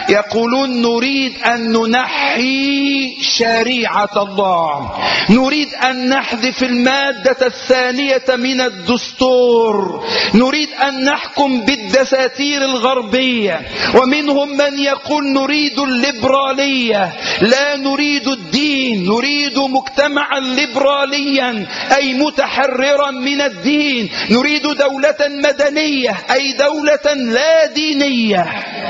يقولون نريد أن ننحي شريعة الله، نريد أن نحذف المادة الثانية من الدستور، نريد أن نحكم بالدساتير الغربية. ومنهم من يقول نريد الليبرالية، لا نريد الدين، نريد مجتمعا ليبراليا أي متحررا من الدين، نريد دولة مدنية أي دولة لا دينية.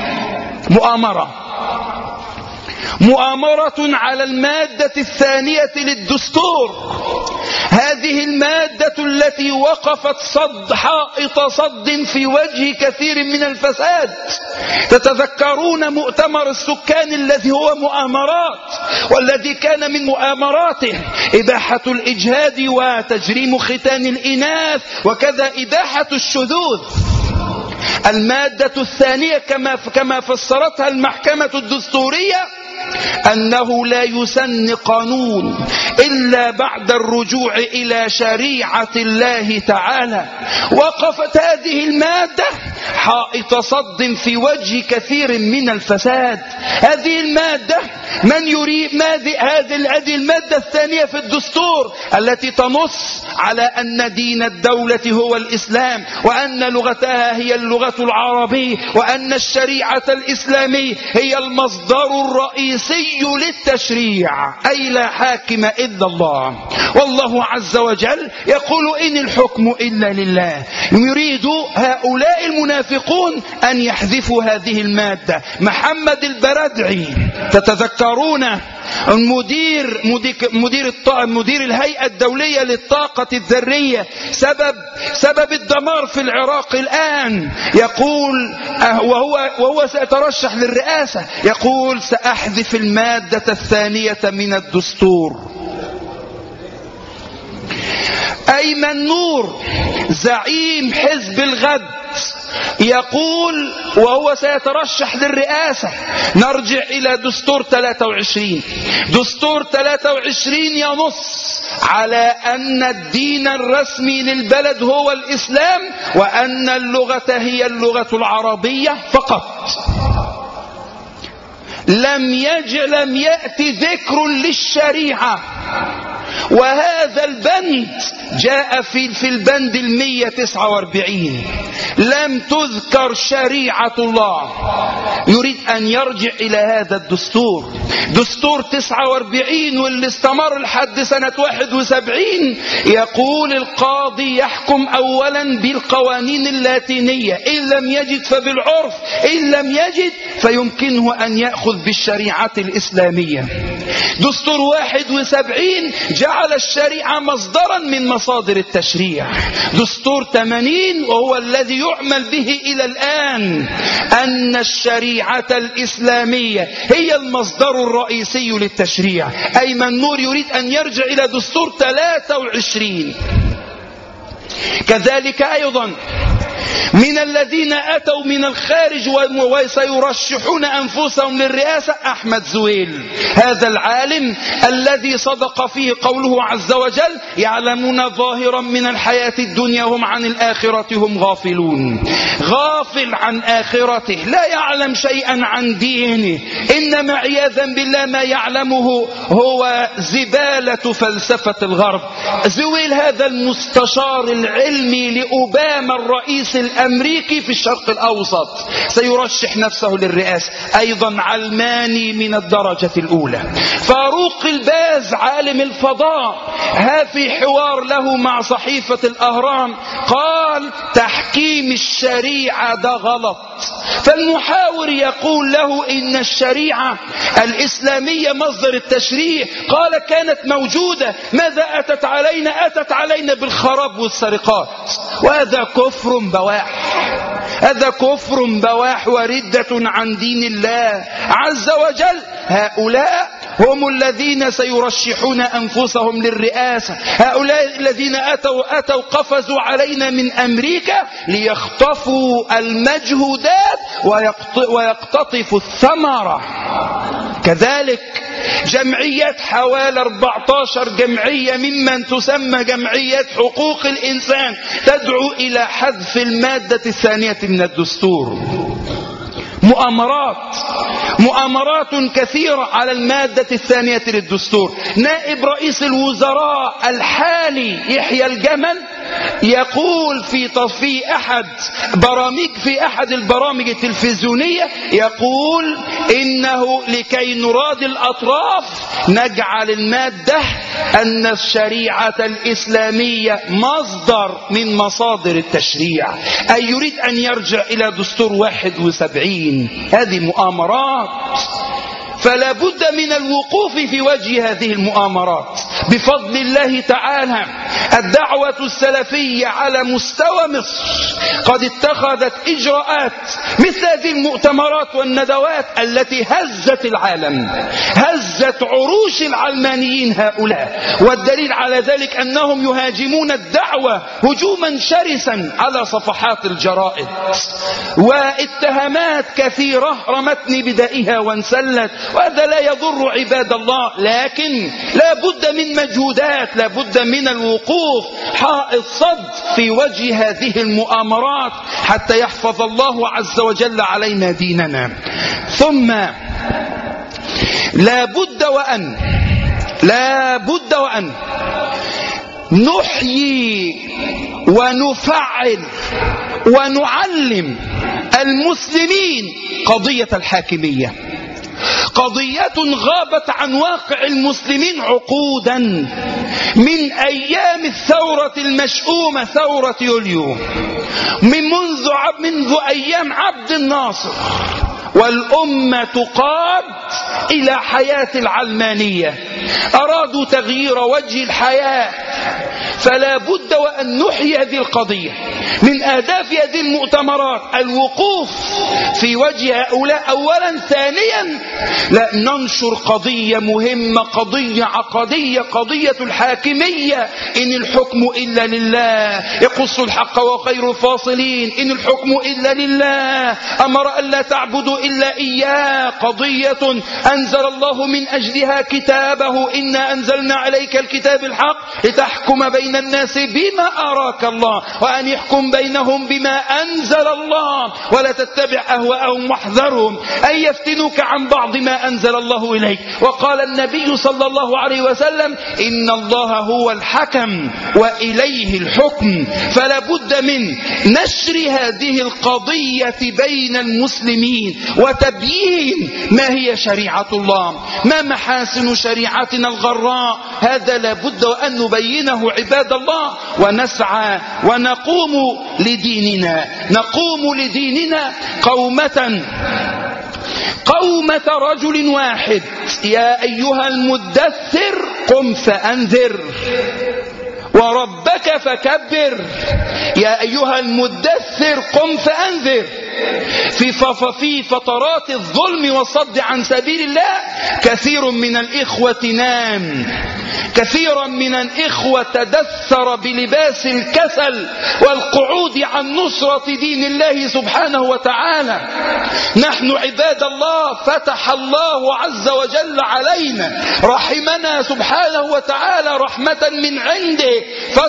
مؤامرة على المادة الثانية للدستور، هذه المادة التي وقفت حائط صد في وجه كثير من الفساد. تتذكرون مؤتمر السكان الذي هو مؤامرات، والذي كان من مؤامراته إباحة الإجهاد وتجريم ختان الإناث وكذا إباحة الشذوذ. المادة الثانية كما فسرتها المحكمة الدستورية أنه لا يسن قانون إلا بعد الرجوع إلى شريعة الله تعالى. وقفت هذه المادة حائط صد في وجه كثير من الفساد. هذه المادة من يريد هذه المادة الثانية في الدستور التي تنص على أن دين الدولة هو الإسلام، وأن لغتها هي اللغة العربية، وأن الشريعة الإسلامية هي المصدر الرئيسي للتشريع، أي لا حاكم إلا الله. والله عز وجل يقول إن الحكم إلا لله. يريد هؤلاء المنافقون أن يحذفوا هذه المادة. محمد البردعي، تتذكرون مدير الهيئة الدولية للطاقة الذرية، سبب الدمار في العراق الآن، يقول وهو سيترشح للرئاسة، يقول سأحذف المادة الثانية من الدستور. أيمن نور زعيم حزب الغد يقول وهو سيترشح للرئاسة نرجع إلى دستور 23. دستور 23 ينص على أن الدين الرسمي للبلد هو الإسلام، وأن اللغة هي اللغة العربية فقط. لم يأتي ذكر للشريعة، وهذا البند جاء في البند 149 لم تذكر شريعة الله. يريد أن يرجع إلى هذا الدستور، دستور 49 واللي استمر لحد سنة 71. يقول القاضي يحكم أولا بالقوانين اللاتينية، إن لم يجد فبالعرف، إن لم يجد فيمكنه أن يأخذ بالشريعة الإسلامية. دستور 71 جعل الشريعة مصدرا من مصادر التشريع. دستور 80 وهو الذي يعمل به إلى الآن، أن الشريعة الإسلامية هي المصدر الرئيسي للتشريع. أيمن نور يريد أن يرجع إلى دستور 23. كذلك أيضا من الذين أتوا من الخارج وسيرشحون أنفسهم للرئاسة أحمد زويل، هذا العالم الذي صدق فيه قوله عز وجل يعلمون ظاهرا من الحياة الدنيا هم عن الآخرة هم غافلون. غافل عن آخرته، لا يعلم شيئا عن دينه، إنما عياذا بالله ما يعلمه هو زبالة فلسفة الغرب. زويل هذا المستشار العلمي لأوباما الرئيس الأمريكي في الشرق الأوسط سيرشح نفسه للرئاسة، أيضا علماني من الدرجة الأولى. فاروق الباز عالم الفضاء، في حوار له مع صحيفة الأهرام قال تحكيم الشريعة ده غلط. فالمحاور يقول له إن الشريعة الإسلامية مصدر التشريع، قال كانت موجودة، ماذا أتت علينا؟ أتت علينا بالخراب والسرقات، وهذا كفر بواح، هذا كفر بواح وردة عن دين الله عز وجل. هؤلاء هم الذين سيرشحون أنفسهم للرئاسة، هؤلاء الذين أتوا قفزوا علينا من أمريكا ليخطفوا المجهودات ويقتطفوا الثمرة. كذلك جمعيات حوالي 14 جمعية ممن تسمى جمعيات حقوق الإنسان تدعو إلى حذف المادة الثانية من الدستور. مؤامرات كثيرة على المادة الثانية للدستور. نائب رئيس الوزراء الحالي يحيى الجمل يقول في أحد البرامج التلفزيونية، يقول إنه لكي نراضي الأطراف نجعل المادة أن الشريعة الإسلامية مصدر من مصادر التشريع، أي يريد أن يرجع إلى دستور 71. هذه مؤامرات، فلا بد من الوقوف في وجه هذه المؤامرات. بفضل الله تعالى الدعوة السلفية على مستوى مصر قد اتخذت إجراءات مثل هذه المؤتمرات والندوات التي هزت العالم، هزت عروش العلمانيين هؤلاء. والدليل على ذلك أنهم يهاجمون الدعوة هجوما شرسا على صفحات الجرائد، واتهامات كثيرة رمتني بدائها وانسلت، وهذا لا يضر عباد الله. لكن لا بد من مجهودات، لا بد من الوقوف حائط صد في وجه هذه المؤامرات حتى يحفظ الله عز وجل علينا ديننا. ثم لا بد وأن نحيي ونفعل ونعلم المسلمين قضية الحاكمية، قضية غابت عن واقع المسلمين عقودا من أيام الثورة المشؤومة، ثورة يوليو، منذ أيام عبد الناصر، والأمة قاد إلى حياة العلمانية، أرادوا تغيير وجه الحياة. فلا بد وأن نحيي هذه القضية. من أهداف هذه المؤتمرات الوقوف في وجه هؤلاء أولا. ثانيا لا ننشر قضية مهمة، قضية عقدية، قضية الحاكمية. إن الحكم إلا لله يقص الحق وخير الفاصلين، إن الحكم إلا لله أمر ألا تعبدوا إلا إياه، قضية أنزل الله من أجلها كتابه، إنا أنزلنا عليك الكتاب الحق لتحكم بين الناس بما أراك الله وأن يحكم بينهم بما أنزل الله ولا تتبع أهواءهم واحذرهم أن يفتنوك عن بعض ما أنزل الله إليك. وقال النبي صلى الله عليه وسلم إن الله هو الحكم وإليه الحكم. فلا بد من نشر هذه القضية بين المسلمين وتبيين ما هي شريعة الله، ما محاسن شريعتنا الغراء. هذا لا بد وأن نبينه عباد الله، ونسعى ونقوم لديننا قومة رجل واحد. يا أيها المدثر قم فأنذر وربك فكبر. يا أيها المدثر قم فأنذر. في فترات الظلم والصد عن سبيل الله كثير من الإخوة نام، كثيرا من الإخوة تدثر بلباس الكسل والقعود عن نصرة دين الله سبحانه وتعالى. نحن عباد الله فتح الله عز وجل علينا، رحمنا سبحانه وتعالى رحمة من عنده،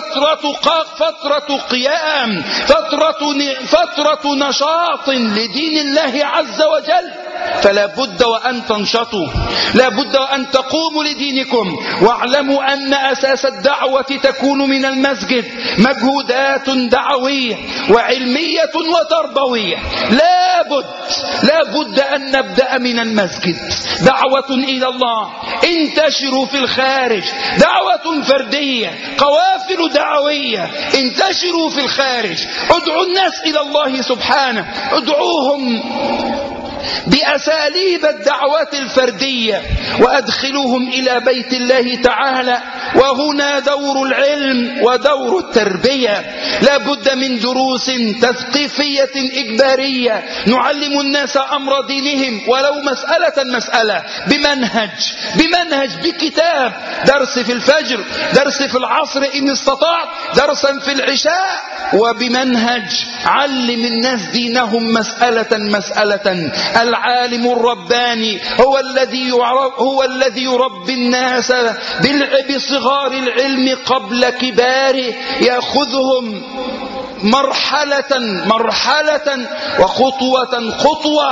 فترة قيام، فترة نشاط لدين الله عز وجل. فلا بد وأن تنشطوا، لا بد وأن تقوموا لدينكم، واعلموا أن أساس الدعوة تكون من المسجد. مجهودات دعوية وعلمية وتربوية، لا بد أن نبدأ من المسجد. دعوة إلى الله، انتشروا في الخارج. دعوة فردية، قوافل دعوية، انتشروا في الخارج. ادعوا الناس إلى الله سبحانه، ادعوهم بأساليب الدعوات الفردية وأدخلوهم إلى بيت الله تعالى. وهنا دور العلم ودور التربية. لا بد من دروس تثقيفية إجبارية، نعلم الناس أمر دينهم ولو مسألة بمنهج بكتاب، درس في الفجر، درس في العصر إن استطعت، درسا في العشاء، وبمنهج علم الناس دينهم مسألة. العالم الرباني هو الذي يربي الناس بصغار العلم قبل كباره، يأخذهم مرحلة وخطوة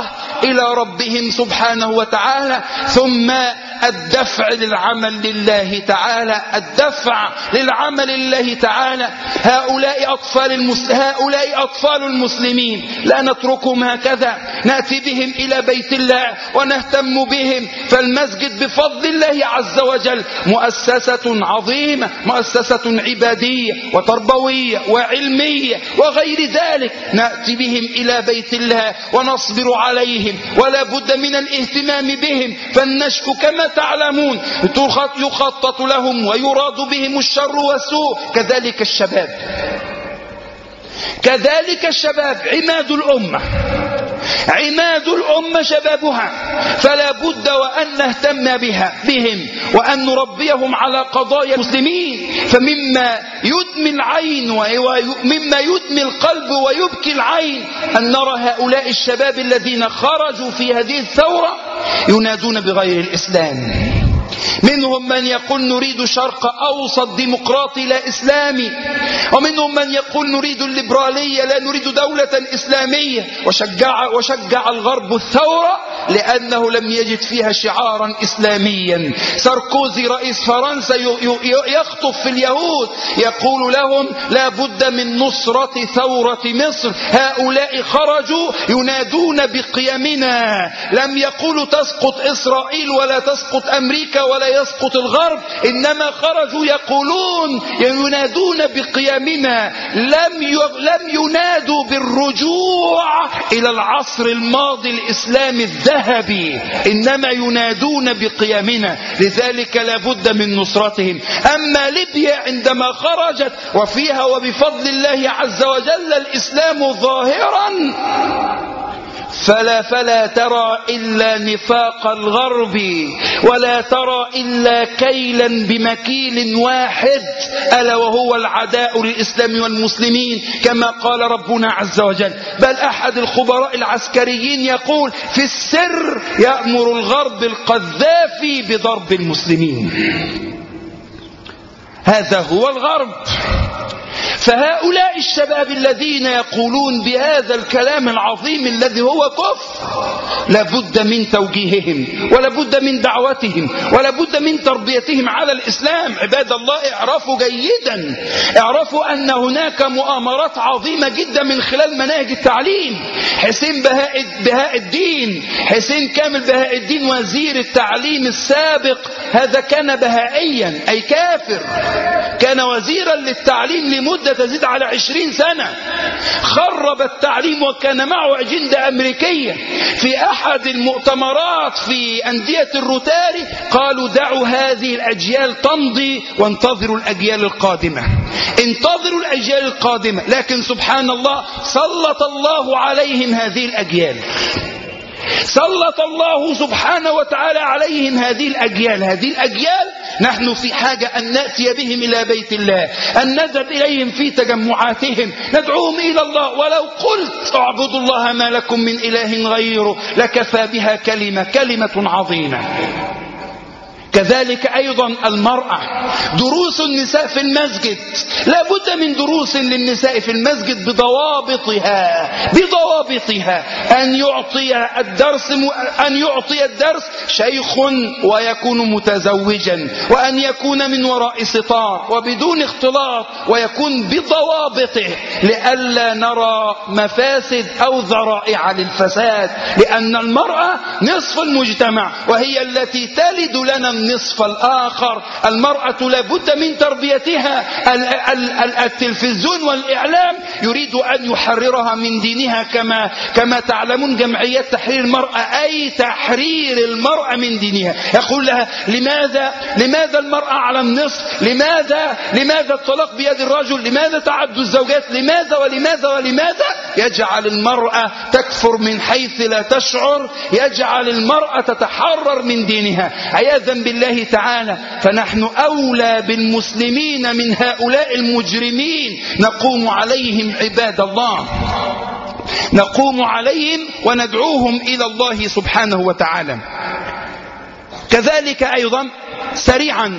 إلى ربهم سبحانه وتعالى، ثم الدفع للعمل لله تعالى، الدفع للعمل لله تعالى. هؤلاء أطفال المسلمين لا نتركهم هكذا، نأتي بهم إلى بيت الله ونهتم بهم. فالمسجد بفضل الله عز وجل مؤسسة عظيمة، مؤسسة عبادية وتربوية وعلمية وغير ذلك. نأتي بهم إلى بيت الله ونصبر عليهم، ولا بد من الاهتمام بهم. فالنشء كما تعلمون يخطط لهم ويراد بهم الشر والسوء. كذلك الشباب عماد الأمة، عماد الأمة شبابها، فلا بد وأن نهتم بهم وأن نربيهم على قضايا المسلمين. فمما يدمي العين ومما يدمي القلب ويبكي العين أن نرى هؤلاء الشباب الذين خرجوا في هذه الثورة ينادون بغير الإسلام. منهم من يقول نريد شرق أوسط ديمقراطي لا إسلامي، ومنهم من يقول نريد الليبرالية لا نريد دولة إسلامية. وشجع الغرب الثورة لأنه لم يجد فيها شعارا إسلاميا. ساركوزي رئيس فرنسا يخطف في اليهود، يقول لهم لا بد من نصرة ثورة مصر. هؤلاء خرجوا ينادون بقيمنا، لم يقولوا تسقط إسرائيل ولا تسقط أمريكا ولا يسقط الغرب، إنما خرجوا يقولون ينادون بقيمنا. لم ينادوا بالرجوع إلى العصر الماضي الإسلامي الذهبي، إنما ينادون بقيمنا. لذلك لا بد من نصرتهم. أما ليبيا عندما خرجت وفيها وبفضل الله عز وجل الإسلام ظاهرا، فلا ترى إلا نفاق الغرب، ولا ترى إلا كيلا بمكيل واحد، ألا وهو العداء للإسلام والمسلمين كما قال ربنا عز وجل. بل أحد الخبراء العسكريين يقول في السر يأمر الغرب القذافي بضرب المسلمين. هذا هو الغرب. فهؤلاء الشباب الذين يقولون بهذا الكلام العظيم الذي هو كفر لابد من توجيههم، ولابد من دعوتهم، ولابد من تربيتهم على الإسلام. عباد الله اعرفوا جيدا، اعرفوا أن هناك مؤامرات عظيمة جدا من خلال مناهج التعليم. حسين بهاء الدين، حسين كامل بهاء الدين وزير التعليم السابق، هذا كان بهائيا أي كافر، كان وزيرا للتعليم لمدة تزيد على 20 سنة، خرب التعليم وكان معه أجندة أمريكية. في أحد المؤتمرات في أندية الروتاري قالوا دعوا هذه الأجيال تمضي وانتظروا الأجيال القادمة، انتظروا الأجيال القادمة. لكن سبحان الله سلط الله عليهم هذه الأجيال، سلط الله سبحانه وتعالى عليهم هذه الأجيال. نحن في حاجة أن نأتي بهم إلى بيت الله، أن نذهب إليهم في تجمعاتهم، ندعوهم إلى الله. ولو قلت اعبدوا الله ما لكم من إله غيره لكفى بها كلمة عظيمة. كذلك أيضا المرأة، دروس النساء في المسجد، لا بد من دروس للنساء في المسجد بضوابطها، أن يعطي الدرس شيخ ويكون متزوجا، وأن يكون من وراء ستار وبدون اختلاط، ويكون بضوابطه لئلا نرى مفاسد أو ذرائع للفساد. لأن المرأة نصف المجتمع وهي التي تلد لنا النصف الآخر. المرأة لابد من تربيتها. التلفزيون والإعلام يريد أن يحررها من دينها كما تعلمون جمعية تحرير المرأة، أي تحرير المرأة من دينها. يقول لها لماذا المرأة على النصف؟ لماذا الطلاق بيد الرجل؟ لماذا تعدد الزوجات؟ ولماذا يجعل المرأة تكفر من حيث لا تشعر، يجعل المرأة تتحرر من دينها عياذا بالله تعالى. فنحن أولى بالمسلمين من هؤلاء المجرمين، نقوم عليهم عباد الله، نقوم عليهم وندعوهم إلى الله سبحانه وتعالى. كذلك أيضا سريعا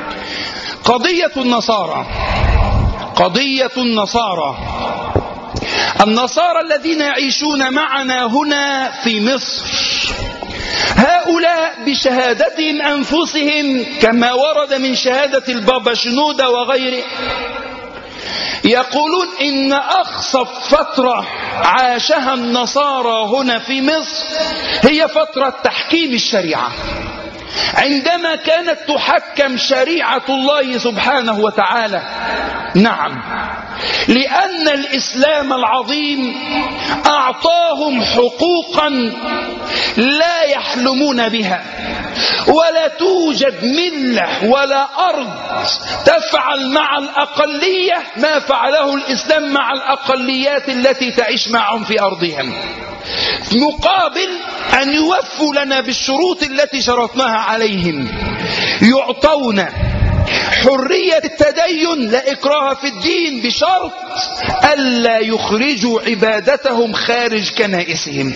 قضية النصارى. النصارى الذين يعيشون معنا هنا في مصر، هؤلاء بشهادتهم أنفسهم كما ورد من شهادة البابا شنودة وغيره يقولون إن أخصف فترة عاشها النصارى هنا في مصر هي فترة تحكيم الشريعة، عندما كانت تحكم شريعة الله سبحانه وتعالى. نعم، لأن الإسلام العظيم أعطاهم حقوقا لا يحلمون بها، ولا توجد ملة ولا أرض تفعل مع الأقلية ما فعله الإسلام مع الأقليات التي تعيش معهم في أرضهم، مقابل أن يوفوا لنا بالشروط التي شرطناها عليهم. يعطون حرية التدين لا إكراه في الدين بشرط ألا يخرجوا عبادتهم خارج كنائسهم.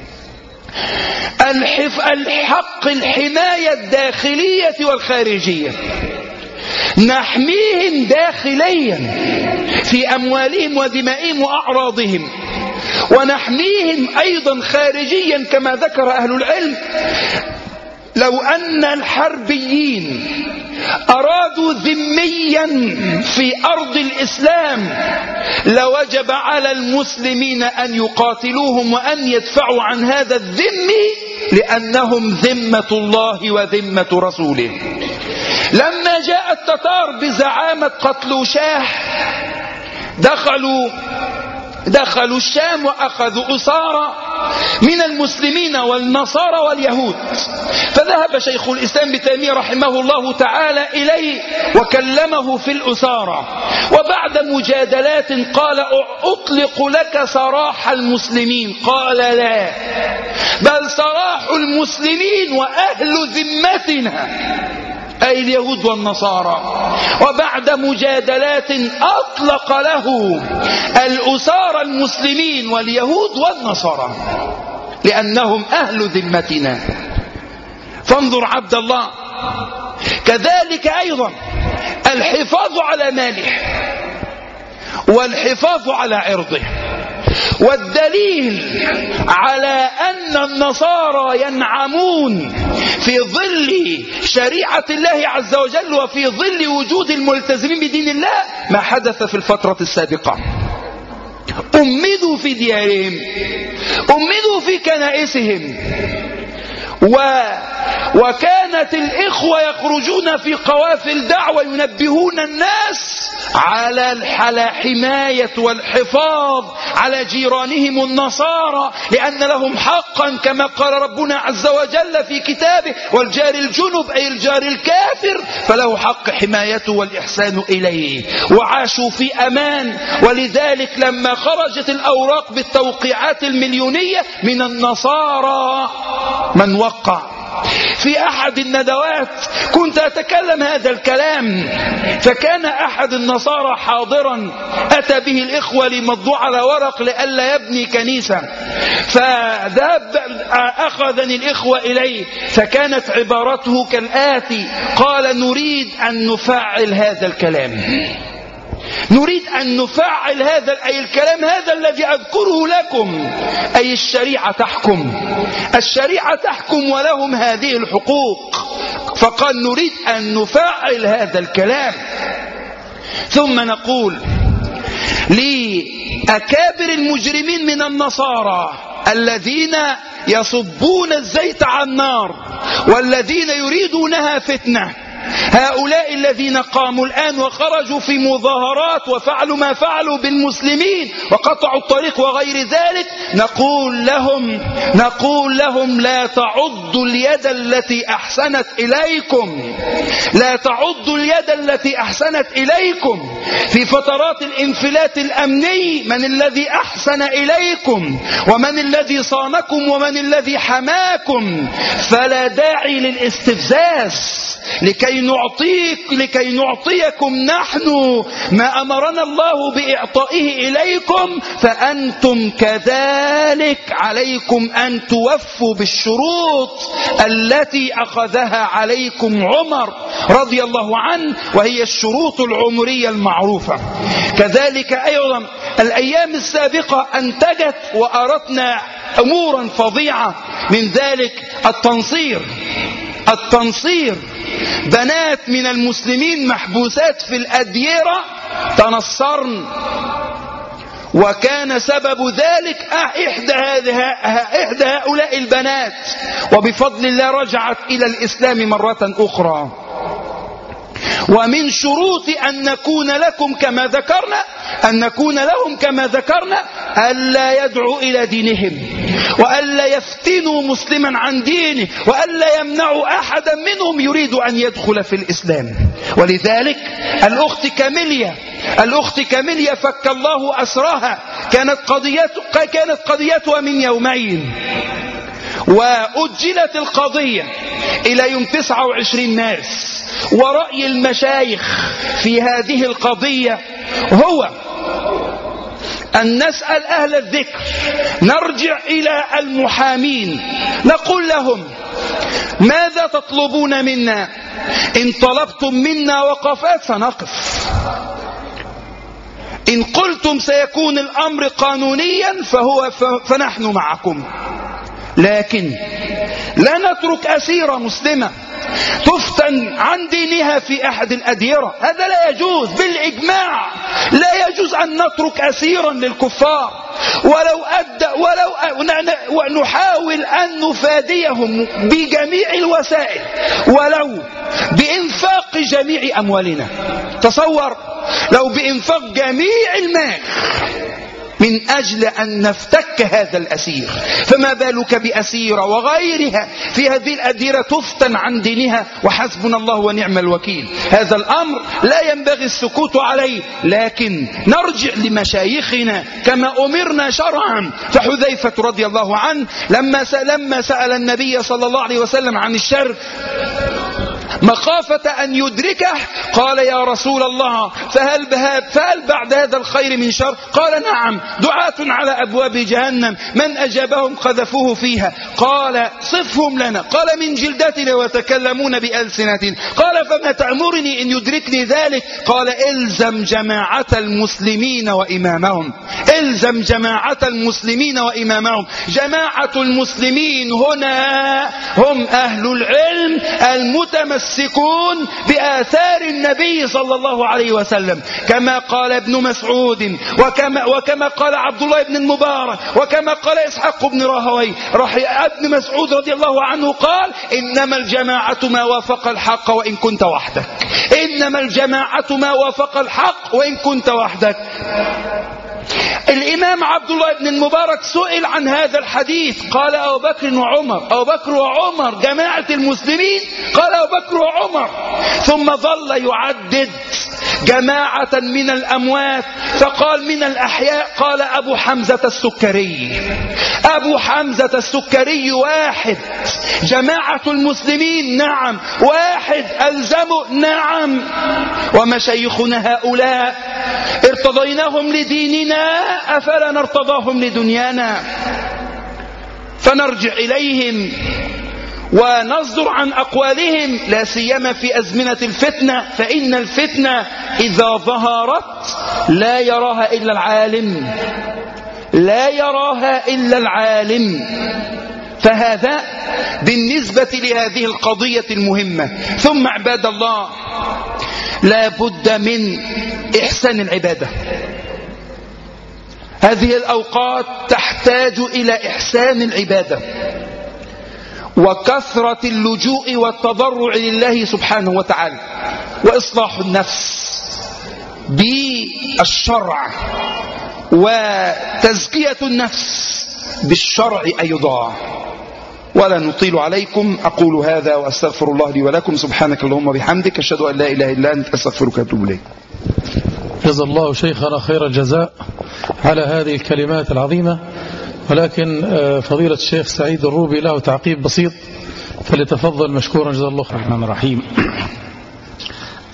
الحق الحماية الداخلية والخارجية، نحميهم داخليا في أموالهم ودمائهم وأعراضهم، ونحميهم أيضا خارجيا كما ذكر أهل العلم. لو أن الحربيين أرادوا ذميا في أرض الإسلام لوجب على المسلمين أن يقاتلوهم وأن يدفعوا عن هذا الذمي، لأنهم ذمة الله وذمة رسوله. لما جاء التتار بزعامة قتلوشاه دخلوا الشام وأخذوا أسارى من المسلمين والنصارى واليهود، فذهب شيخ الإسلام ابن تيمية رحمه الله تعالى إليه وكلمه في الأسارى، وبعد مجادلات قال أطلق لك سراح المسلمين، قال لا، بل سراح المسلمين وأهل ذمتنا أي اليهود والنصارى. وبعد مجادلات أطلق له الأسارى المسلمين واليهود والنصارى لأنهم أهل ذمتنا. فانظر عبد الله، كذلك أيضا الحفاظ على ماله والحفاظ على عرضه. والدليل على أن النصارى ينعمون في ظل شريعة الله عز وجل وفي ظل وجود الملتزمين بدين الله ما حدث في الفترة السابقة. أمدوا في ديارهم، أمدوا في كنائسهم، وكانت الإخوة يخرجون في قوافل دعوة ينبهون الناس على حماية والحفاظ على جيرانهم النصارى، لأن لهم حقا كما قال ربنا عز وجل في كتابه: والجار الجنب أي الجار الكافر فله حق حمايته والإحسان إليه. وعاشوا في أمان. ولذلك لما خرجت الأوراق بالتوقيعات المليونية من النصارى من وقع في أحد الندوات كنت أتكلم هذا الكلام، فكان أحد النصارى حاضرا أتى به الإخوة لمضوا على ورق لئلا يبني كنيسة، فذهب أخذني الإخوة إليه، فكانت عبارته كالآتي: قال نريد أن نفعل هذا الكلام، نريد أن نفعل هذا أي الكلام هذا الذي أذكره لكم، أي الشريعة تحكم، الشريعة تحكم ولهم هذه الحقوق. فقال نريد أن نفعل هذا الكلام. ثم نقول لأكابر المجرمين من النصارى الذين يصبون الزيت على النار والذين يريدونها فتنة، هؤلاء الذين قاموا الآن وخرجوا في مظاهرات وفعلوا ما فعلوا بالمسلمين وقطعوا الطريق وغير ذلك، نقول لهم لا تعضوا اليد التي أحسنت إليكم، لا تعضوا اليد التي أحسنت إليكم في فترات الانفلات الأمني. من الذي أحسن إليكم ومن الذي صانكم ومن الذي حماكم؟ فلا داعي للاستفزاز لكي لكي نعطيكم نحن ما أمرنا الله بإعطائه إليكم، فأنتم كذلك عليكم أن توفوا بالشروط التي أخذها عليكم عمر رضي الله عنه، وهي الشروط العمرية المعروفة. كذلك أيضا الأيام السابقة أنتجت وأردنا أمورا فظيعة، من ذلك التنصير. بنات من المسلمين محبوسات في الأديرة تنصرن، وكان سبب ذلك إحدى هؤلاء البنات، وبفضل الله رجعت إلى الإسلام مرة أخرى. ومن شروط أن نكون لهم كما ذكرنا ألا يدعوا إلى دينهم، وألا يفتنوا مسلما عن دينه، وألا يمنعوا أحدا منهم يريد أن يدخل في الإسلام. ولذلك الأخت كاميليا فك الله أسرها، كانت قضيتها من يومين، وأجلت القضية إلى يوم 29 مارس. ورأي المشايخ في هذه القضية هو أن نسأل أهل الذكر، نرجع إلى المحامين نقول لهم ماذا تطلبون منا؟ إن طلبتم منا وقفات سنقف، إن قلتم سيكون الأمر قانونيا فنحن معكم، لكن لا نترك أسيرة مسلمة تفتن عن دينها في أحد الأديرة. هذا لا يجوز بالإجماع، لا يجوز أن نترك أسيرا للكفار، ونحاول أن نفاديهم بجميع الوسائل، ولو بإنفاق جميع أموالنا. تصور لو بإنفاق جميع المال من أجل أن نفتك هذا الأسير، فما بالك بأسيرة وغيرها في هذه الأديرة تفتن عن دينها، وحسبنا الله ونعم الوكيل. هذا الأمر لا ينبغي السكوت عليه، لكن نرجع لمشايخنا كما أمرنا شرعا. فحذيفة رضي الله عنه لما سأل النبي صلى الله عليه وسلم عن الشر مخافة أن يدركه قال يا رسول الله فهل بعد هذا الخير من شر؟ قال نعم، دعاة على أبواب جهنم من أجابهم قذفوه فيها. قال صفهم لنا. قال من جلدتنا وتكلمون بألسنتنا. قال فما تأمرني إن يدركني ذلك؟ قال إلزم جماعة المسلمين وإمامهم. إلزم جماعة المسلمين وإمامهم. جماعة المسلمين هنا هم أهل العلم المتمسكون بآثار النبي صلى الله عليه وسلم، كما قال ابن مسعود، وكما قال عبد الله بن المبارك، وكما قال إسحاق بن راهويه. ابن مسعود رضي الله عنه قال إنما الجماعة ما وافق الحق وإن كنت وحدك. إنما الجماعة ما وافق الحق وإن كنت وحدك. الإمام عبد الله بن المبارك سئل عن هذا الحديث قال أبو بكر وعمر جماعة المسلمين، قال أبو بكر وعمر، ثم ظل يعدد جماعة من الأموات فقال من الأحياء قال أبو حمزة السكري. أبو حمزة السكري واحد. جماعة المسلمين نعم، واحد ألزموا نعم. ومشايخنا هؤلاء ارتضيناهم لديننا أفلا نرتضاهم لدنيانا؟ فنرجع إليهم ونصدر عن أقوالهم، لا سيما في أزمنة الفتنة، فإن الفتنة إذا ظهرت لا يراها إلا العالم، لا يراها إلا العالم. فهذا بالنسبة لهذه القضية المهمة. ثم عباد الله لا بد من إحسان العبادة. هذه الأوقات تحتاج إلى إحسان العبادة وكثرة اللجوء والتضرع لله سبحانه وتعالى، وإصلاح النفس بالشرع، وتزكية النفس بالشرع أيضا. ولا نطيل عليكم، أقول هذا وأستغفر الله لي ولكم. سبحانك اللهم وبحمدك، أشهد أن لا إله إلا أنت، أستغفرك وأتوب إليك. جزا الله شيخنا خير الجزاء على هذه الكلمات العظيمة. ولكن فضيلة الشيخ سعيد الروبي له تعقيب بسيط، فليتفضل مشكورا جزا الله خيرا. الرحمن الرحيم.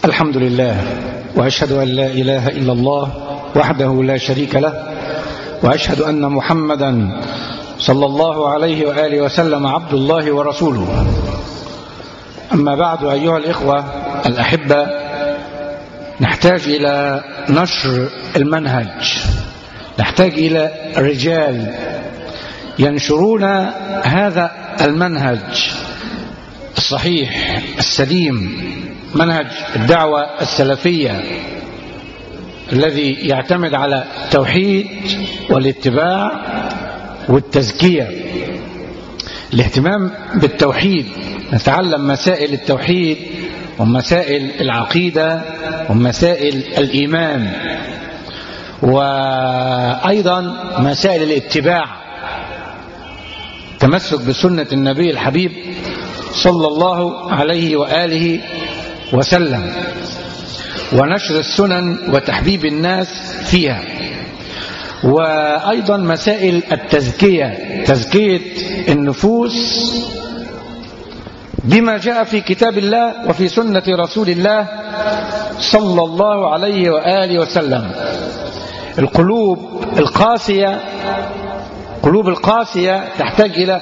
الحمد لله، وأشهد أن لا إله إلا الله وحده لا شريك له، وأشهد أن محمدا صلى الله عليه وآله وسلم عبد الله ورسوله. أما بعد، أيها الإخوة الأحبة، نحتاج إلى نشر المنهج، نحتاج إلى رجال ينشرون هذا المنهج الصحيح السليم، منهج الدعوة السلفية الذي يعتمد على التوحيد والاتباع والتزكية. الاهتمام بالتوحيد، نتعلم مسائل التوحيد ومسائل العقيدة ومسائل الإيمان، وأيضا مسائل الاتباع، تمسك بسنة النبي الحبيب صلى الله عليه وآله وسلم، ونشر السنن وتحبيب الناس فيها، وأيضا مسائل التزكية، تزكية النفوس بما جاء في كتاب الله وفي سنة رسول الله صلى الله عليه وآله وسلم. القلوب القاسية تحتاج إلى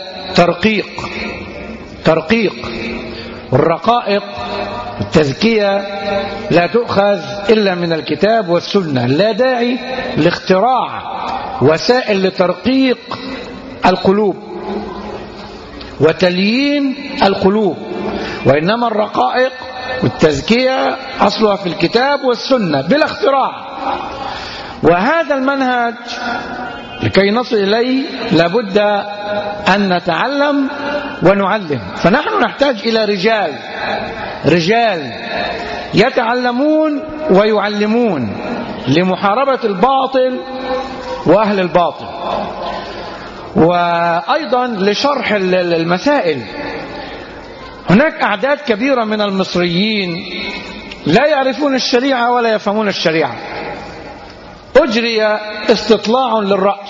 ترقيق، والرقائق التزكية لا تؤخذ إلا من الكتاب والسنة. لا داعي لاختراع وسائل لترقيق القلوب وتليين القلوب، وإنما الرقائق والتزكية أصلها في الكتاب والسنة بلا اختراع. وهذا المنهج لكي نصل إليه لابد أن نتعلم ونعلم، فنحن نحتاج إلى رجال يتعلمون ويعلمون لمحاربة الباطل وأهل الباطل، وأيضا لشرح المسائل. هناك أعداد كبيرة من المصريين لا يعرفون الشريعة ولا يفهمون الشريعة. أجري استطلاع للرأي،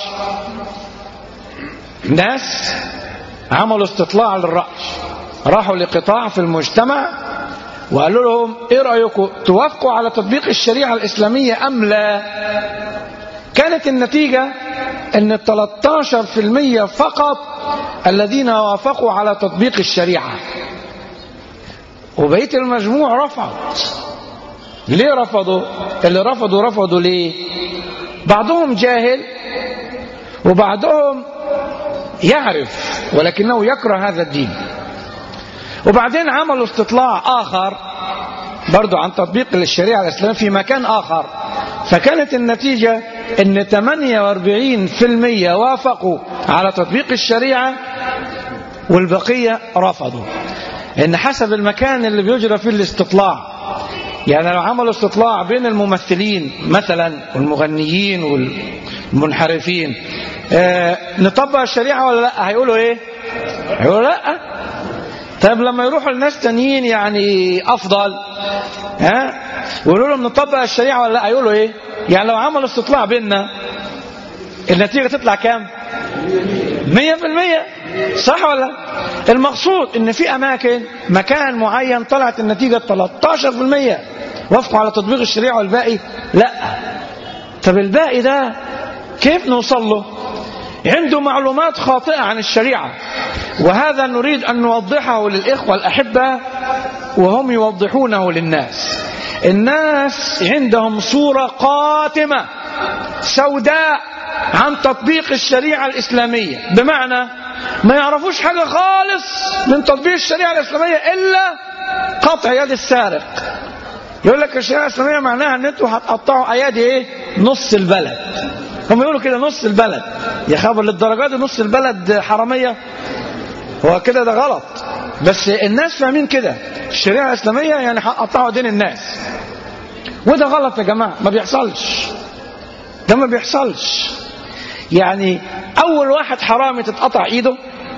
ناس عملوا استطلاع للرأي، راحوا لقطاع في المجتمع وقالوا لهم ايه رأيكم، توافقوا على تطبيق الشريعة الإسلامية أم لا؟ كانت النتيجة ان 13% فقط الذين وافقوا على تطبيق الشريعة، وبقية المجموع رفض. ليه رفضوا؟ اللي رفضوا ليه؟ بعضهم جاهل وبعضهم يعرف ولكنه يكره هذا الدين. وبعدين عملوا استطلاع آخر برضو عن تطبيق الشريعة الإسلامية في مكان آخر، فكانت النتيجة ان 48% وافقوا على تطبيق الشريعة والبقية رفضوا. ان حسب المكان اللي بيجرى فيه الاستطلاع، يعني لو عملوا استطلاع بين الممثلين مثلا والمغنيين والمنحرفين، نطبق الشريعة ولا لا؟ هيقولوا ايه؟ هيقولوا لا. طيب لما يروحوا لناس تانيين يعني افضل، ويقولوا لهم نطبق الشريعة ولا لا، هيقولوا ايه؟ يعني لو عملوا استطلاع بيننا النتيجة تطلع كام؟ 100%. صح ولا؟ المقصود ان في مكان معين طلعت النتيجة 13% وافقوا على تطبيق الشريعة والباقي لا. طب الباقي ده كيف نوصل له؟ عنده معلومات خاطئة عن الشريعة، وهذا نريد أن نوضحه للإخوة الأحبة وهم يوضحونه للناس. الناس عندهم صورة قاتمة سوداء عن تطبيق الشريعة الإسلامية، بمعنى ما يعرفوش حاجة خالص من تطبيق الشريعة الإسلامية إلا قطع يد السارق. يقول لك الشريعة الإسلامية معناها أن أنتوا هتقطعوا أيادي إيه؟ نص البلد. هم يقولوا كده نص البلد. يا خبر للدرجات دي نص البلد حرامية؟ هو كده ده غلط، بس الناس فاهمين كده الشريعة الإسلامية يعني هتقطعوا دين الناس، وده غلط يا جماعة. ما بيحصلش ده، ما بيحصلش. يعني أول واحد حرامي تتقطع إيده،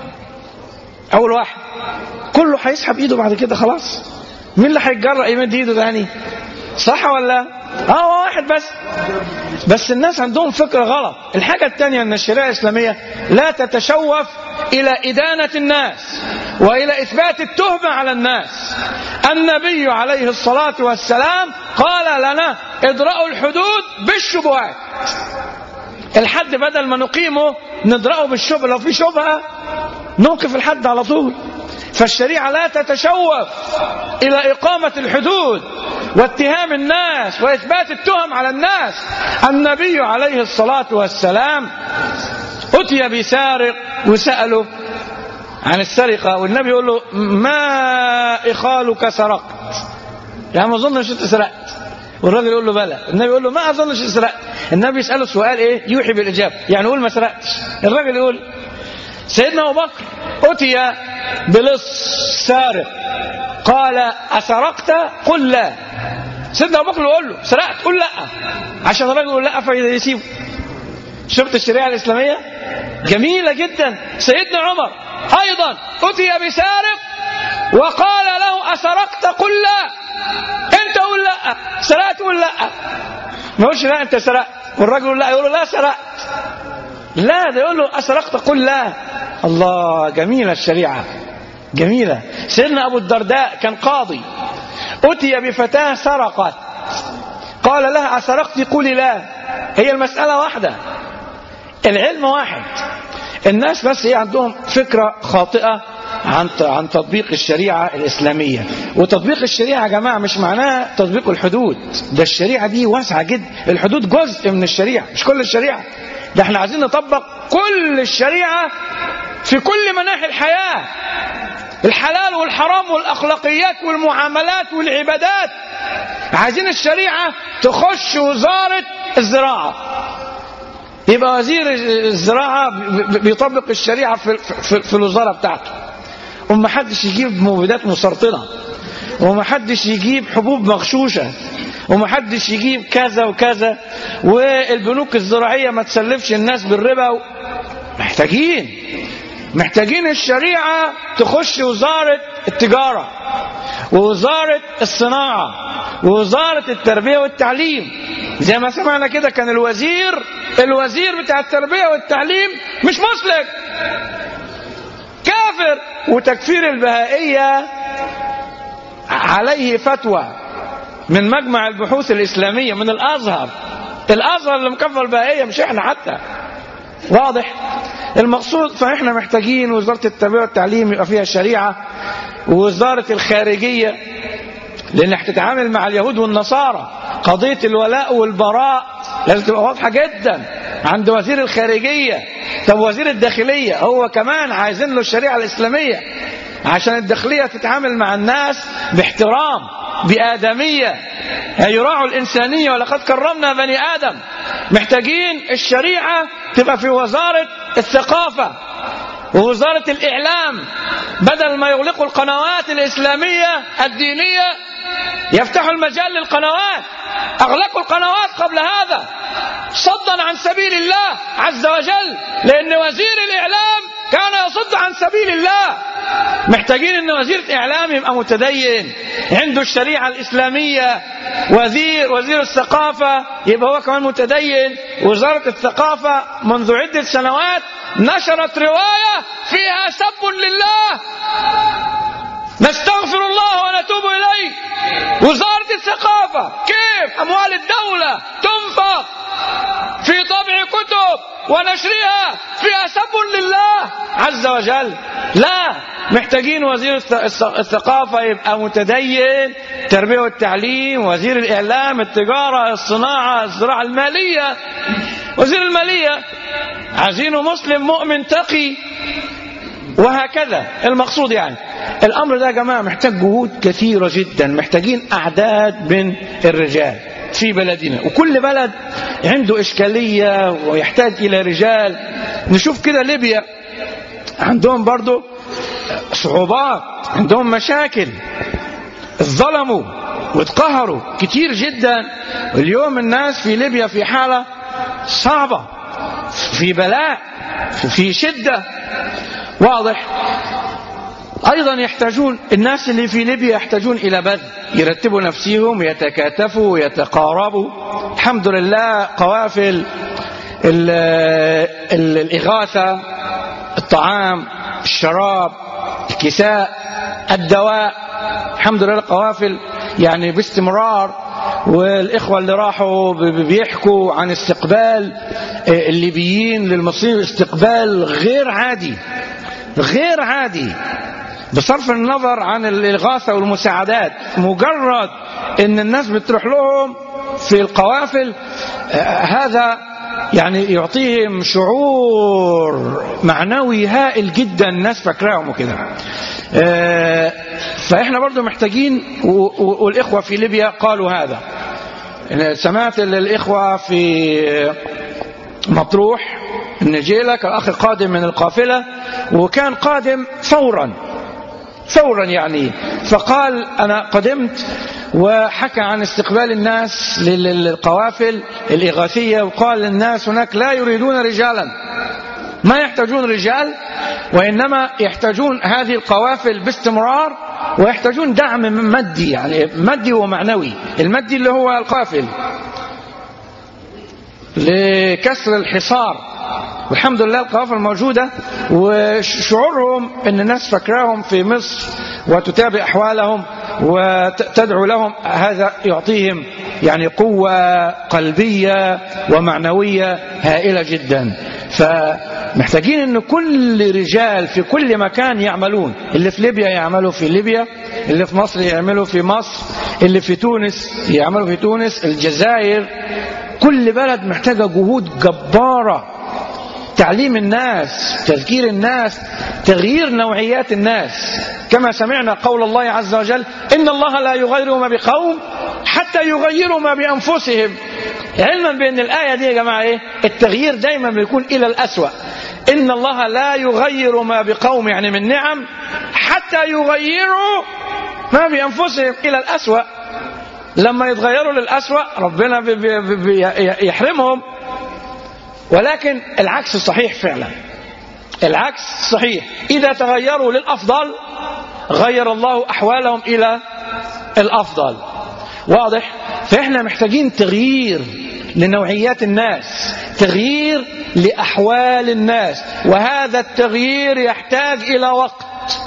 أول واحد كله هيسحب إيده بعد كده خلاص. مين اللي هيتجرأ يمد إيده تاني؟ صح ولا؟ هو واحد بس الناس عندهم فكرة غلط. الحاجة الثانية أن الشريعة الإسلامية لا تتشوف إلى إدانة الناس وإلى إثبات التهمة على الناس. النبي عليه الصلاة والسلام قال لنا ادرأوا الحدود بالشبهات. الحد بدل ما نقيمه ندرأه بالشبهة، لو في شبهة نوقف الحد على طول. فالشريعة لا تتشوف إلى إقامة الحدود واتهام الناس وإثبات التهم على الناس. النبي عليه الصلاة والسلام أتي بسارق وسأله عن السرقة، والنبي يقول له ما إخالك سرقت؟ يعني ما أظنش أنت سرقت. والراجل يقول له بلى. النبي يقول له ما أظنش أنت سرقت. النبي يسأله سؤال إيه يوحي بالإجابة، يعني يقول ما سرقتش. الراجل يقول سيدنا أبو بكر أتي بلص سارق قال أسرقت؟ قل لا. سيدنا أبو بكر يقول له سرقت؟ قل لا، عشان الراجل يقول لا فإذا يسيبه. شفت الشريعة الإسلامية جميلة جدا. سيدنا عمر أيضا أتي بسارق وقال له أسرقت؟ قل لا. أنت قل لا، سرقت قل لا. ما يقولش لا أنت سرقت، والراجل يقول لا، يقول له لا سرقت. لا، ده يقول له أسرقت قل لا. الله، جميلة الشريعة جميلة. سيدنا أبو الدرداء كان قاضي، أتي بفتاة سرقت قال لها أسرقت؟ قولي لا. هي المسألة واحدة، العلم واحد. الناس بس عندهم فكرة خاطئة عن تطبيق الشريعة الإسلامية. وتطبيق الشريعة يا جماعة مش معناه تطبيق الحدود، ده الشريعة دي واسعة جدا. الحدود جزء من الشريعة مش كل الشريعة. ده احنا عايزين نطبق كل الشريعة في كل مناحي الحياة، الحلال والحرام والأخلاقيات والمعاملات والعبادات. عايزين الشريعة تخش وزارة الزراعة، يبقى وزير الزراعة بيطبق الشريعة في الوزارة بتاعته، وما حدش يجيب مبيدات مسرطنة، وما حدش يجيب حبوب مغشوشة، وما حدش يجيب كذا وكذا، والبنوك الزراعية ما تسلفش الناس بالربا. محتاجين الشريعة تخش وزارة التجارة ووزارة الصناعة ووزارة التربية والتعليم. زي ما سمعنا كده كان الوزير بتاع التربية والتعليم مش مسلم، كافر. وتكفير البهائية عليه فتوى من مجمع البحوث الإسلامية من الأزهر اللي مكفر البهائية، مش احنا حتى. واضح المقصود. فاحنا محتاجين وزارة التربية والتعليم يبقى فيها الشريعة، ووزارة الخارجية لأنها هتتعامل مع اليهود والنصارى. قضية الولاء والبراء لازم تبقى واضحة جدا عند وزير الخارجية. طب وزير الداخلية هو كمان عايزين له الشريعة الإسلامية عشان الداخلية تتعامل مع الناس باحترام بآدمية، يراعوا الإنسانية ولقد كرمنا بني آدم. محتاجين الشريعة تبقى في وزارة الثقافة ووزارة الإعلام، بدل ما يغلقوا القنوات الإسلامية الدينية يفتحوا المجال للقنوات. أغلقوا القنوات قبل هذا صدا عن سبيل الله عز وجل، لأن وزير الإعلام كان يصد عن سبيل الله. محتاجين أن وزير الإعلام يبقى متدين عنده الشريعة الإسلامية. وزير الثقافة يبقى هو كمان متدين. وزارة الثقافة منذ عدة سنوات نشرت رواية فيها سب لله، نستغفر الله ونتوب إليه. وزارة الثقافة كيف أموال الدولة تنفق في طبع كتب ونشرها فيها سب لله عز وجل؟ لا، محتاجين وزير الثقافة يبقى متدين، التربية والتعليم، وزير الإعلام، التجارة، الصناعة، الزراعة، المالية. وزير المالية عايزينه مسلم مؤمن تقي، وهكذا. المقصود يعني الأمر ده يا جماعة محتاج جهود كثيرة جدا. محتاجين أعداد من الرجال في بلدنا، وكل بلد عنده إشكالية ويحتاج إلى رجال. نشوف كده ليبيا عندهم برضو صعوبات، عندهم مشاكل، اتظلموا واتقهروا كتير جدا. اليوم الناس في ليبيا في حالة صعبة، في بلاء، في شدة. واضح. أيضا يحتاجون الناس اللي في ليبيا يحتاجون إلى بذل، يرتبوا نفسهم، يتكاتفوا، يتقاربوا. الحمد لله قوافل الإغاثة، الطعام، الشراب، الكساء، الدواء الحمد لله القوافل يعني باستمرار، والإخوة اللي راحوا بيحكوا عن استقبال الليبيين للمصريين، استقبال غير عادي غير عادي، بصرف النظر عن الإغاثة والمساعدات. مجرد ان الناس بتروح لهم في القوافل هذا يعني يعطيهم شعور معنوي هائل جدا، الناس فاكراهم وكده. فإحنا برضو محتاجين، والإخوة في ليبيا قالوا هذا. سمعت الإخوة في مطروح النجيلة كأخ قادم من القافلة، وكان قادم فورا يعني، فقال أنا قدمت، وحكى عن استقبال الناس للقوافل الإغاثية، وقال الناس هناك لا يريدون رجالا، ما يحتاجون رجال، وإنما يحتاجون هذه القوافل باستمرار، ويحتاجون دعم مادي، يعني مادي ومعنوي. المادي اللي هو القافل لكسر الحصار، والحمد لله القوافل موجودة، وشعورهم ان الناس فاكراهم في مصر وتتابع احوالهم وتدعو لهم، هذا يعطيهم يعني قوة قلبية ومعنوية هائلة جدا. فمحتاجين ان كل رجال في كل مكان يعملون، اللي في ليبيا يعملوا في ليبيا، اللي في مصر يعملوا في مصر، اللي في تونس يعملوا في تونس، الجزائر، كل بلد محتاجة جهود جبارة، تعليم الناس، تذكير الناس، تغيير نوعيات الناس. كما سمعنا قول الله عز وجل إن الله لا يغير ما بقوم حتى يغيروا ما بأنفسهم، علما بأن الآية دي يا جماعة إيه؟ التغيير دايما بيكون إلى الأسوأ. إن الله لا يغير ما بقوم يعني من نعم حتى يغيروا ما بأنفسهم إلى الأسوأ. لما يتغيروا للأسوأ ربنا يحرمهم. ولكن العكس صحيح فعلا، العكس صحيح، إذا تغيروا للأفضل غير الله أحوالهم إلى الأفضل. واضح؟ فإحنا محتاجين تغيير لنوعيات الناس، تغيير لأحوال الناس، وهذا التغيير يحتاج إلى وقت.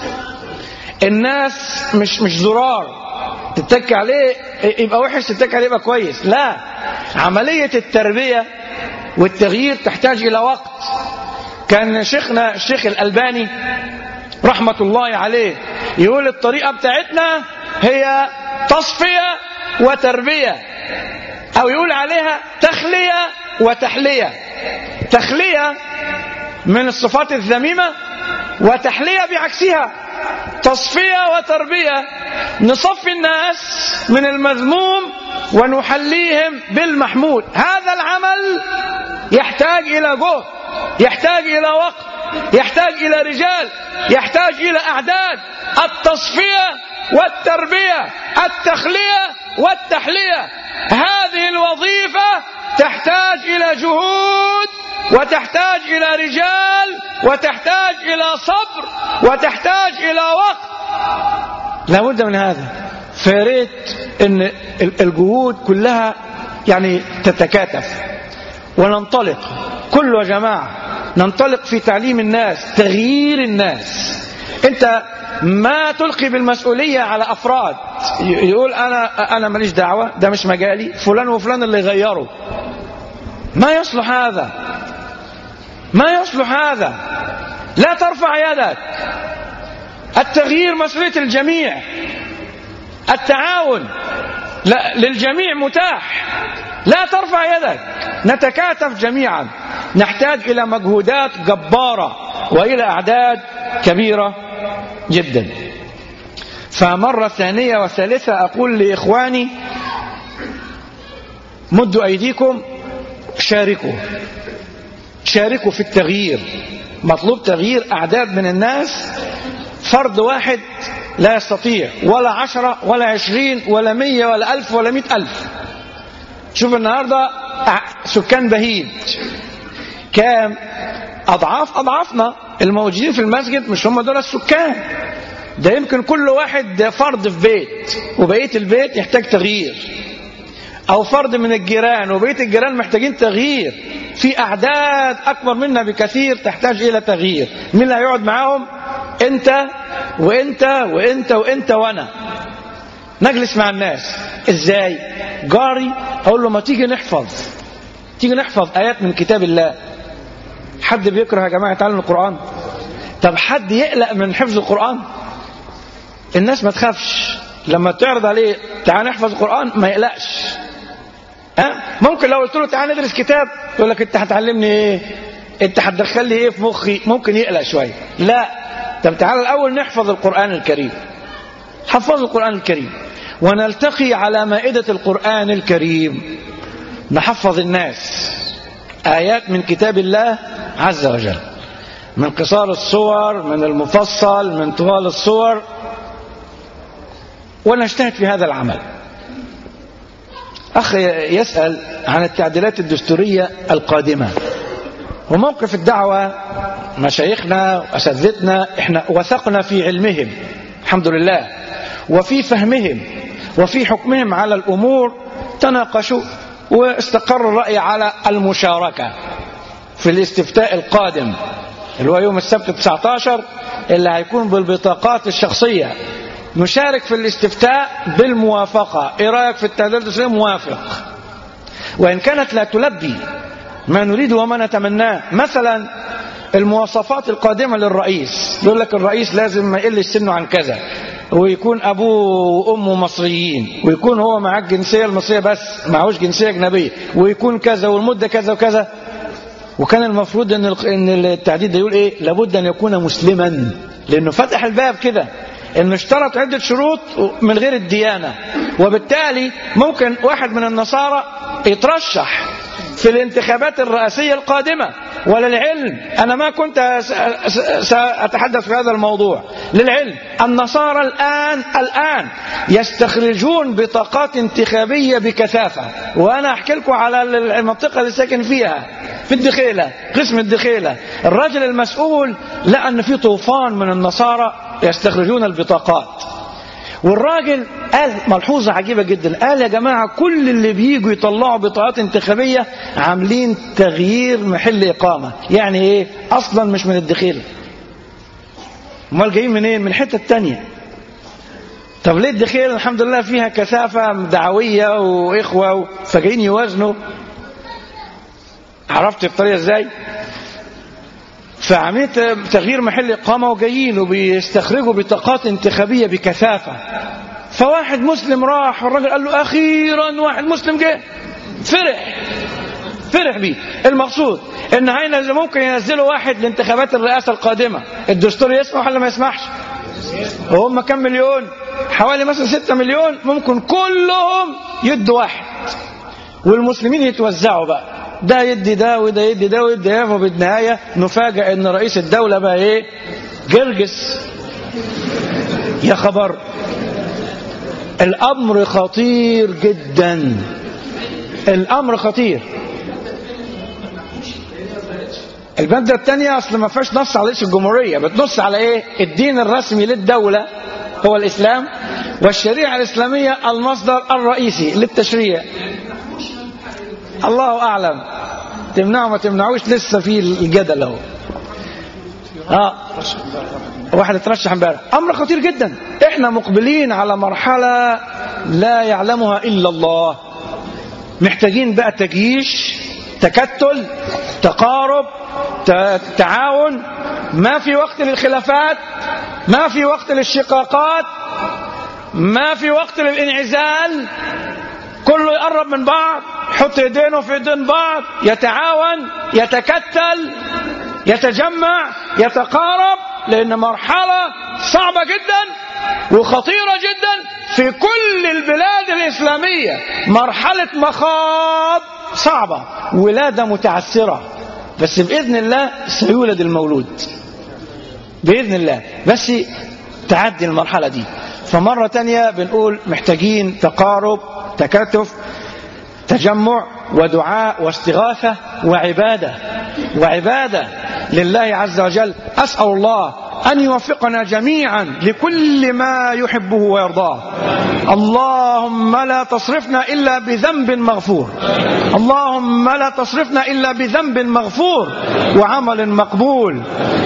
الناس مش زرار تتك عليه يبقى وحش، تتك عليه يبقى كويس، لا، عملية التربية والتغيير تحتاج إلى وقت. كان شيخنا الشيخ الألباني رحمة الله عليه يقول الطريقة بتاعتنا هي تصفية وتربية، أو يقول عليها تخلية وتحلية. تخلية من الصفات الذميمة، وتحلية بعكسها، تصفية وتربية، نصفي الناس من المذموم ونحليهم بالمحمود. هذا العمل يحتاج إلى جهد، يحتاج إلى وقت، يحتاج إلى رجال، يحتاج إلى أعداد. التصفية والتربية، التخلية والتحلية، هذه الوظيفة تحتاج إلى جهود، وتحتاج إلى رجال، وتحتاج إلى صبر، وتحتاج إلى وقت. لابد من هذا. فياريت ان الجهود كلها يعني تتكاتف وننطلق كله يا جماعة، ننطلق في تعليم الناس، تغيير الناس. انت ما تلقي بالمسؤولية على أفراد يقول أنا ماليش دعوة، ده مش مجالي، فلان وفلان اللي يغيروا. ما يصلح هذا، ما يصلح هذا. لا ترفع يدك. التغيير مسؤولية الجميع، التعاون للجميع متاح. لا ترفع يدك، نتكاتف جميعا. نحتاج إلى مجهودات جبارة وإلى أعداد كبيرة جدا. فمرة ثانية وثالثة أقول لإخواني مدوا أيديكم، شاركوا في التغيير. مطلوب تغيير أعداد من الناس. فرد واحد لا يستطيع، ولا 10 ولا 20 ولا 100 ولا 1000 ولا 100,000. شوف النهاردة سكان بهيج كام؟ أضعافنا الموجودين في المسجد مش هم دول السكان. ده يمكن كل واحد فرد في بيت، وبقية البيت يحتاج تغيير، أو فرد من الجيران وبقية الجيران محتاجين تغيير. في أعداد أكبر منا بكثير تحتاج إلى تغيير. مين اللي هيقعد معاهم؟ أنت وأنت وأنت وأنت وأنا. نجلس مع الناس. ازاي؟ جاري اقول له ما تيجي نحفظ آيات من كتاب الله. حد بيكره يا جماعة يتعلم القرآن؟ طب حد يقلق من حفظ القرآن؟ الناس ما تخافش لما تعرض عليه تعال نحفظ القرآن ما يقلقش. ممكن لو قلت له تعال ندرس كتاب يقول لك انت هتعلمني ايه؟ انت هتدخل لي ايه في مخي؟ ممكن يقلق شوية. لا، طب تعال الأول نحفظ القرآن الكريم. حفظ القرآن الكريم ونلتقي على مائدة القرآن الكريم، نحفظ الناس آيات من كتاب الله عز وجل، من قصار الصور، من المفصل، من طوال الصور، ونجتهد في هذا العمل. أخ يسأل عن التعديلات الدستورية القادمة وموقف الدعوة. مشايخنا وأساتذتنا احنا وثقنا في علمهم الحمد لله وفي فهمهم وفي حكمهم على الأمور، تناقشوا واستقر الرأي على المشاركة في الاستفتاء القادم اللي هو يوم السبت 19 اللي هيكون بالبطاقات الشخصية. نشارك في الاستفتاء بالموافقة. ايه رأيك في التعديلات الدستورية؟ موافق، وإن كانت لا تلبي ما نريد وما نتمناه. مثلا المواصفات القادمة للرئيس، يقول لك الرئيس لازم ما يقلش سنه عن كذا، ويكون أبوه وأمه مصريين، ويكون هو معاه الجنسية المصرية بس معهوش جنسية أجنبية، ويكون كذا، والمدة كذا وكذا. وكان المفروض ان التعديل ده يقول ايه؟ لابد ان يكون مسلما، لانه فتح الباب كده انه اشترط عدة شروط من غير الديانة، وبالتالي ممكن واحد من النصارى يترشح في الانتخابات الرئاسية القادمة. وللعلم أنا ما كنت سأتحدث في هذا الموضوع، للعلم النصارى الآن يستخرجون بطاقات انتخابية بكثافة. وأنا أحكي لكم على المنطقة اللي ساكن فيها في الدخيلة، قسم الدخيلة. الرجل المسؤول لقى أن في طوفان من النصارى يستخرجون البطاقات، والراجل قال ملحوظة عجيبة جدا، قال يا جماعة كل اللي بييجوا يطلعوا بطاقات انتخابية عاملين تغيير محل إقامة. يعني إيه؟ أصلا مش من الدخيلة، امال جايين منين؟ من الحتة التانية. طب ليه الدخيلة الحمد لله فيها كثافة دعوية وإخوة فجايين يوازنوا؟ عرفت الطريقة إزاي؟ فعملية تغيير محل إقامة وجايين وبيستخرجوا بطاقات انتخابية بكثافة. فواحد مسلم راح والراجل قال له أخيرا واحد مسلم جه، فرح بيه. المقصود إن هنا ممكن ينزلوا واحد لانتخابات الرئاسة القادمة، الدستور يسمح ولا ما يسمحش؟ وهم كم مليون؟ حوالي مثلا 6 مليون، ممكن كلهم يدوا واحد والمسلمين يتوزعوا بقى، ده يدي ده وده يدي ده ويدي ده، وبالنهاية نفاجأ ان رئيس الدولة بقى ايه؟ جرجس. يا خبر، الامر خطير جدا، الامر خطير. المادة الثانية اصل ما فيهاش نص على رئيس الجمهورية، بتنص على ايه؟ الدين الرسمي للدولة هو الاسلام، والشريعة الاسلامية المصدر الرئيسي للتشريع. الله اعلم تمنعوا ما تمنعوش، لسه في الجدل اهو. واحد اترشح امبارح. امر خطير جدا. احنا مقبلين على مرحله لا يعلمها الا الله. محتاجين بقى تجيش، تكتل، تقارب، تعاون. ما في وقت للخلافات، ما في وقت للشقاقات، ما في وقت للانعزال. كله يقرب من بعض، يحط ايدينه في ايدين بعض، يتعاون، يتكتل، يتجمع، يتقارب، لان مرحلة صعبة جدا وخطيرة جدا في كل البلاد الإسلامية. مرحلة مخاض صعبة، ولادة متعسرة، بس بإذن الله سيولد المولود بإذن الله، بس تعدي المرحلة دي. فمرة تانية بنقول محتاجين تقارب، تكاتف، تجمع، ودعاء، واستغاثة، وعبادة لله عز وجل. أسأل الله أن يوفقنا جميعا لكل ما يحبه ويرضاه. اللهم لا تصرفنا إلا بذنب مغفور، اللهم لا تصرفنا إلا بذنب مغفور، وعمل مقبول،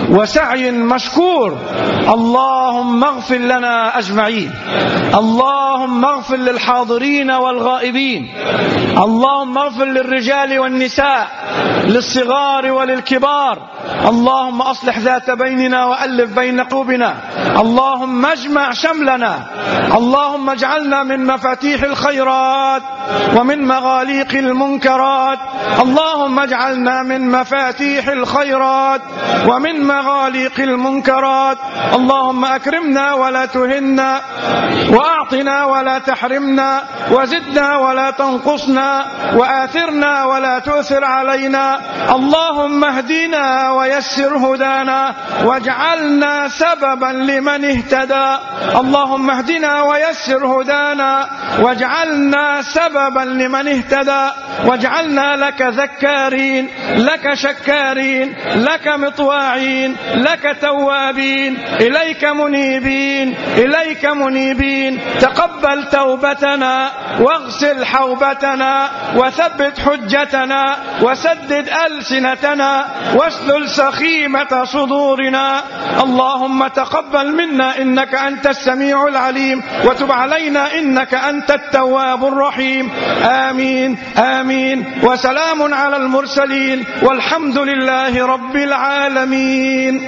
وسعي مشكور. اللهم اغفر لنا أجمعين، اللهم اللهم اغفر للحاضرين والغائبين، اللهم اغفر للرجال والنساء، للصغار وللكبار. اللهم أصلح ذات بيننا وألف بين قلوبنا، اللهم اجمع شملنا، اللهم اجعلنا من مفاتيح الخيرات ومن مغاليق المنكرات، اللهم اجعلنا من مفاتيح الخيرات ومن مغاليق المنكرات. اللهم أكرمنا ولا تهنا، وأعطنا ولا تحرمنا، وزدنا ولا تنقصنا، وآثرنا ولا تؤثر علينا. اللهم اهدنا ويسر هدانا، واجعلنا سببا لمن اهتدى. اللهم اهدنا ويسر هدانا، واجعلنا سببا لمن اهتدى، واجعلنا لك ذكارين، لك شكارين، لك مطواعين، لك توابين، إليك منيبين، إليك منيبين. تقبل توبتنا، واغسل حوبتنا، وثبت حجتنا، وسدد ألسنتنا، واسلل سخيمة صدورنا. اللهم تقبل منا إنك أنت السميع العليم، وتب علينا إنك أنت التواب الرحيم. آمين آمين. وسلام على المرسلين، والحمد لله رب العالمين.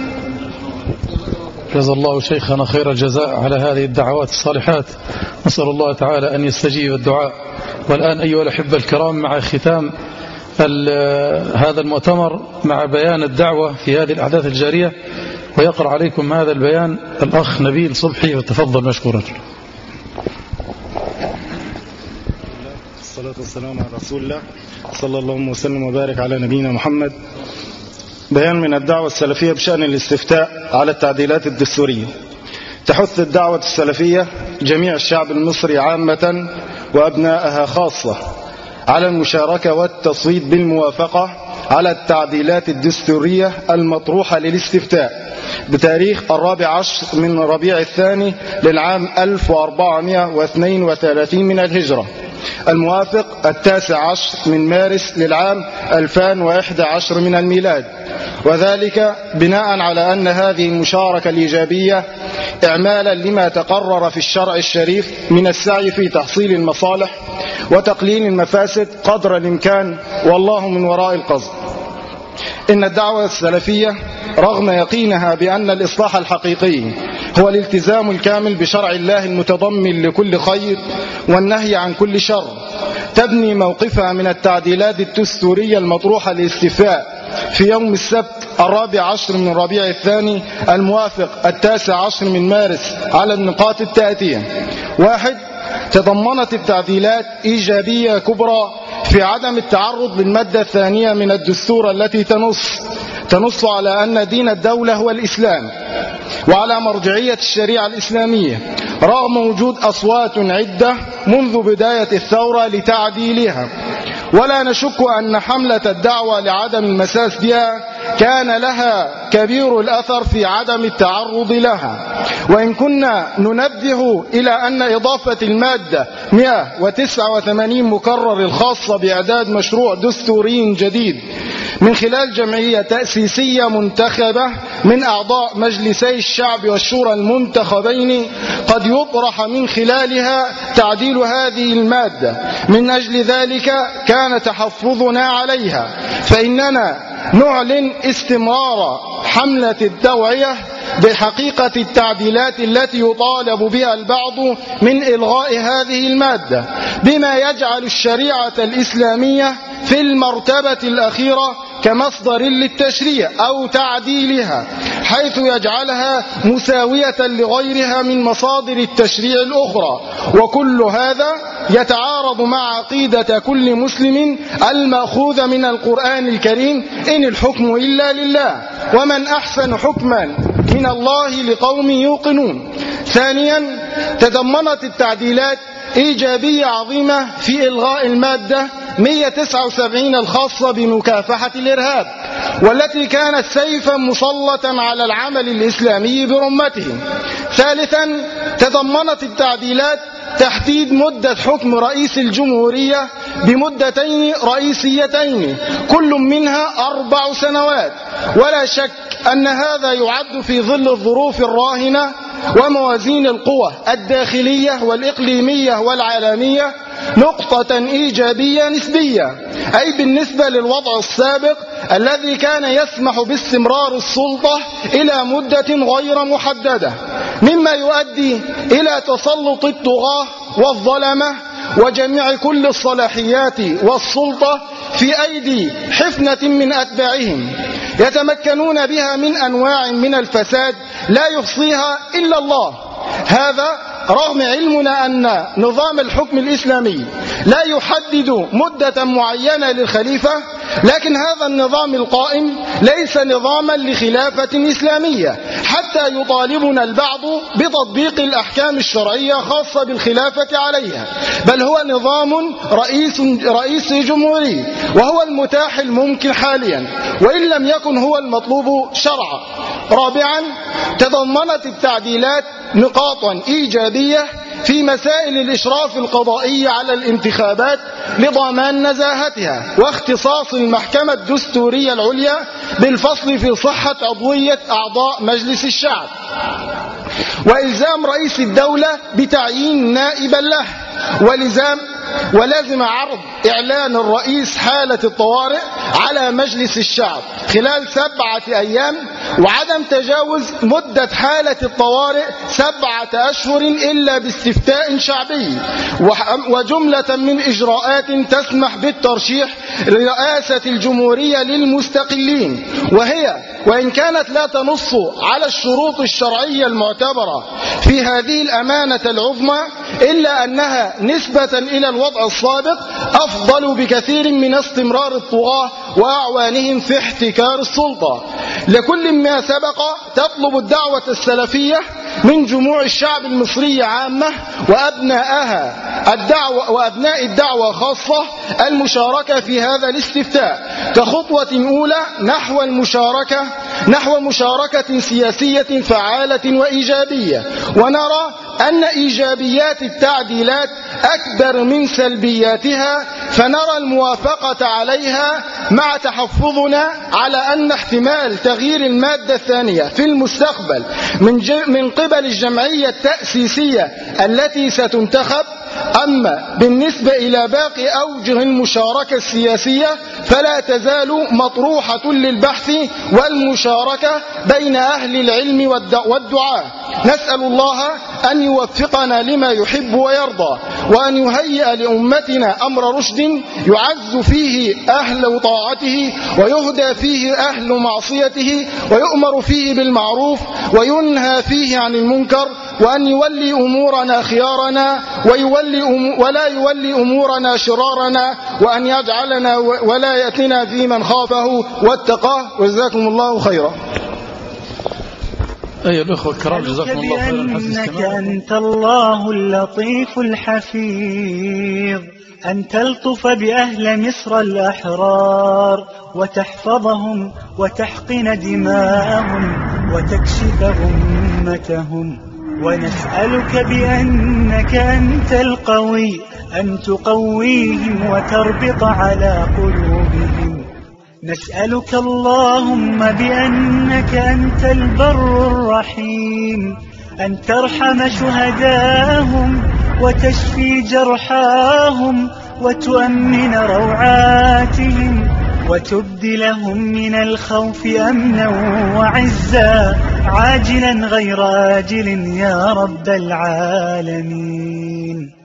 جزا الله شيخنا خير الجزاء على هذه الدعوات الصالحات، نسأل الله تعالى أن يستجيب الدعاء. والآن أيها الأحبة الكرام، مع ختام هذا المؤتمر مع بيان الدعوة في هذه الأحداث الجارية، ويقرأ عليكم هذا البيان الأخ نبيل صبحي، وتفضل مشكورا. الصلاة والسلام على رسول الله صلى الله وسلم وبارك على نبينا محمد. بيان من الدعوة السلفية بشأن الاستفتاء على التعديلات الدستورية. تحث الدعوة السلفية جميع الشعب المصري عامة وأبنائها خاصة على المشاركة والتصويت بالموافقة على التعديلات الدستورية المطروحة للاستفتاء بتاريخ 14 من ربيع الثاني للعام 1432 من الهجرة، الموافق 19 من مارس للعام 2011 من الميلاد، وذلك بناء على أن هذه المشاركة الإيجابية إعمالا لما تقرر في الشرع الشريف من السعي في تحصيل المصالح وتقليل المفاسد قدر الإمكان، والله من وراء القصد. إن الدعوة السلفية رغم يقينها بأن الإصلاح الحقيقي هو الالتزام الكامل بشرع الله المتضمن لكل خير والنهي عن كل شر، تبني موقفها من التعديلات الدستورية المطروحة للاستفتاء في يوم السبت 14 من ربيع الثاني الموافق 19 من مارس على النقاط التأتية: 1. تضمنت التعديلات إيجابية كبرى في عدم التعرض للمادة الثانية من الدستور التي تنص على أن دين الدولة هو الإسلام، وعلى مرجعية الشريعة الإسلامية، رغم وجود أصوات عدة منذ بداية الثورة لتعديلها. ولا نشك أن حملة الدعوة لعدم المساس بها كان لها كبير الأثر في عدم التعرض لها، وإن كنا ننبه إلى أن إضافة المادة 189 مكرر الخاصة بإعداد مشروع دستوري جديد من خلال جمعية تأسيسية منتخبة من أعضاء مجلسي الشعب والشورى المنتخبين قد يطرح من خلالها تعديل هذه المادة. من أجل ذلك كان تحفظنا عليها، فإننا نعلن استمرار حملة التوعية بحقيقة التعديلات التي يطالب بها البعض من إلغاء هذه المادة، بما يجعل الشريعة الإسلامية في المرتبة الأخيرة كمصدر للتشريع أو تعديلها، حيث يجعلها مساوية لغيرها من مصادر التشريع الأخرى. وكل هذا يتعارض مع عقيدة كل مسلم المأخوذة من القرآن الكريم: إن الحكم إلا لله، ومن أحسن حكما من الله لقوم يوقنون. ثانيا، تضمنت التعديلات إيجابية عظيمة في إلغاء المادة 179 الخاصة بمكافحة الإرهاب، والتي كانت سيفا مسلطا على العمل الإسلامي برمته. ثالثا، تضمنت التعديلات تحديد مدة حكم رئيس الجمهورية بمدتين رئيسيتين كل منها 4 سنوات، ولا شك أن هذا يعد في ظل الظروف الراهنة وموازين القوى الداخلية والإقليمية والعالمية نقطة إيجابية نسبية، أي بالنسبة للوضع السابق الذي كان يسمح باستمرار السلطة إلى مدة غير محددة، مما يؤدي إلى تسلط الطغاة والظلمة وجميع كل الصلاحيات والسلطة في أيدي حفنة من أتباعهم يتمكنون بها من أنواع من الفساد لا يحصيها إلا الله. هذا رغم علمنا أن نظام الحكم الإسلامي لا يحدد مدة معينة للخليفة، لكن هذا النظام القائم ليس نظاما لخلافة إسلامية حتى يطالبنا البعض بتطبيق الأحكام الشرعية خاصة بالخلافة عليها، بل هو نظام رئيس جمهوري، وهو المتاح الممكن حاليا وإن لم يكن هو المطلوب شرعا. رابعا، تضمنت التعديلات نقاطا إيجابية في مسائل الإشراف القضائي على الانتخابات لضمان نزاهتها واختصاص المحكمة الدستورية العليا بالفصل في صحة عضوية أعضاء مجلس الشعب، وإلزام رئيس الدولة بتعيين نائبا له، ولازم عرض إعلان الرئيس حالة الطوارئ على مجلس الشعب خلال 7 أيام، وعدم تجاوز مدة حالة الطوارئ 7 أشهر إلا باستفتاء شعبي، وجملة من إجراءات تسمح بالترشيح لرئاسة الجمهورية للمستقلين، وهي وإن كانت لا تنص على الشروط الشرعية المعتبرة في هذه الأمانة العظمى، إلا أنها نسبة إلى الوضع السابق أفضل بكثير من استمرار الطغاة وأعوانهم في احتكار السلطة. لكل ما سبق تطلب الدعوة السلفية من جموع الشعب المصري عامة وأبناء الدعوة خاصة المشاركة في هذا الاستفتاء كخطوة أولى نحو مشاركة سياسية فعالة وإيجابية، ونرى أن إيجابيات التعديلات أكبر من سلبياتها، فنرى الموافقة عليها مع تحفظنا على أن احتمال تغيير المادة الثانية في المستقبل من قبل الجمعية التأسيسية التي ستنتخب. أما بالنسبة إلى باقي أوجه المشاركة السياسية فلا تزال مطروحة للبحث والمشاركة بين أهل العلم والدعاء. نسأل الله أن يوفقنا لما يحب ويرضى، وأن يهيئ لأمتنا أمر رشد يعز فيه أهل طاعته ويهدى فيه أهل معصيته، ويؤمر فيه بالمعروف وينهى فيه عن المنكر، وأن يولي أمورنا خيارنا ولا يولي أمورنا شرارنا، وأن يجعلنا ولايتنا في من خافه واتقاه. وجزاكم الله خيرا. أيها الأخوة الكرام، جزاكم الله خيرا. بأنك أنت الله اللطيف الحفيظ، أن تلطف بأهل مصر الأحرار وتحفظهم وتحقن دماءهم وتكشف غمتهم، ونسألك بأنك أنت القوي أن تقويهم وتربط على قلوبهم. نسألك اللهم بأنك أنت البر الرحيم أن ترحم شهداهم وتشفي جرحاهم وتؤمن روعاتهم وتبدلهم من الخوف أمنا وعزا عاجلا غير آجل يا رب العالمين.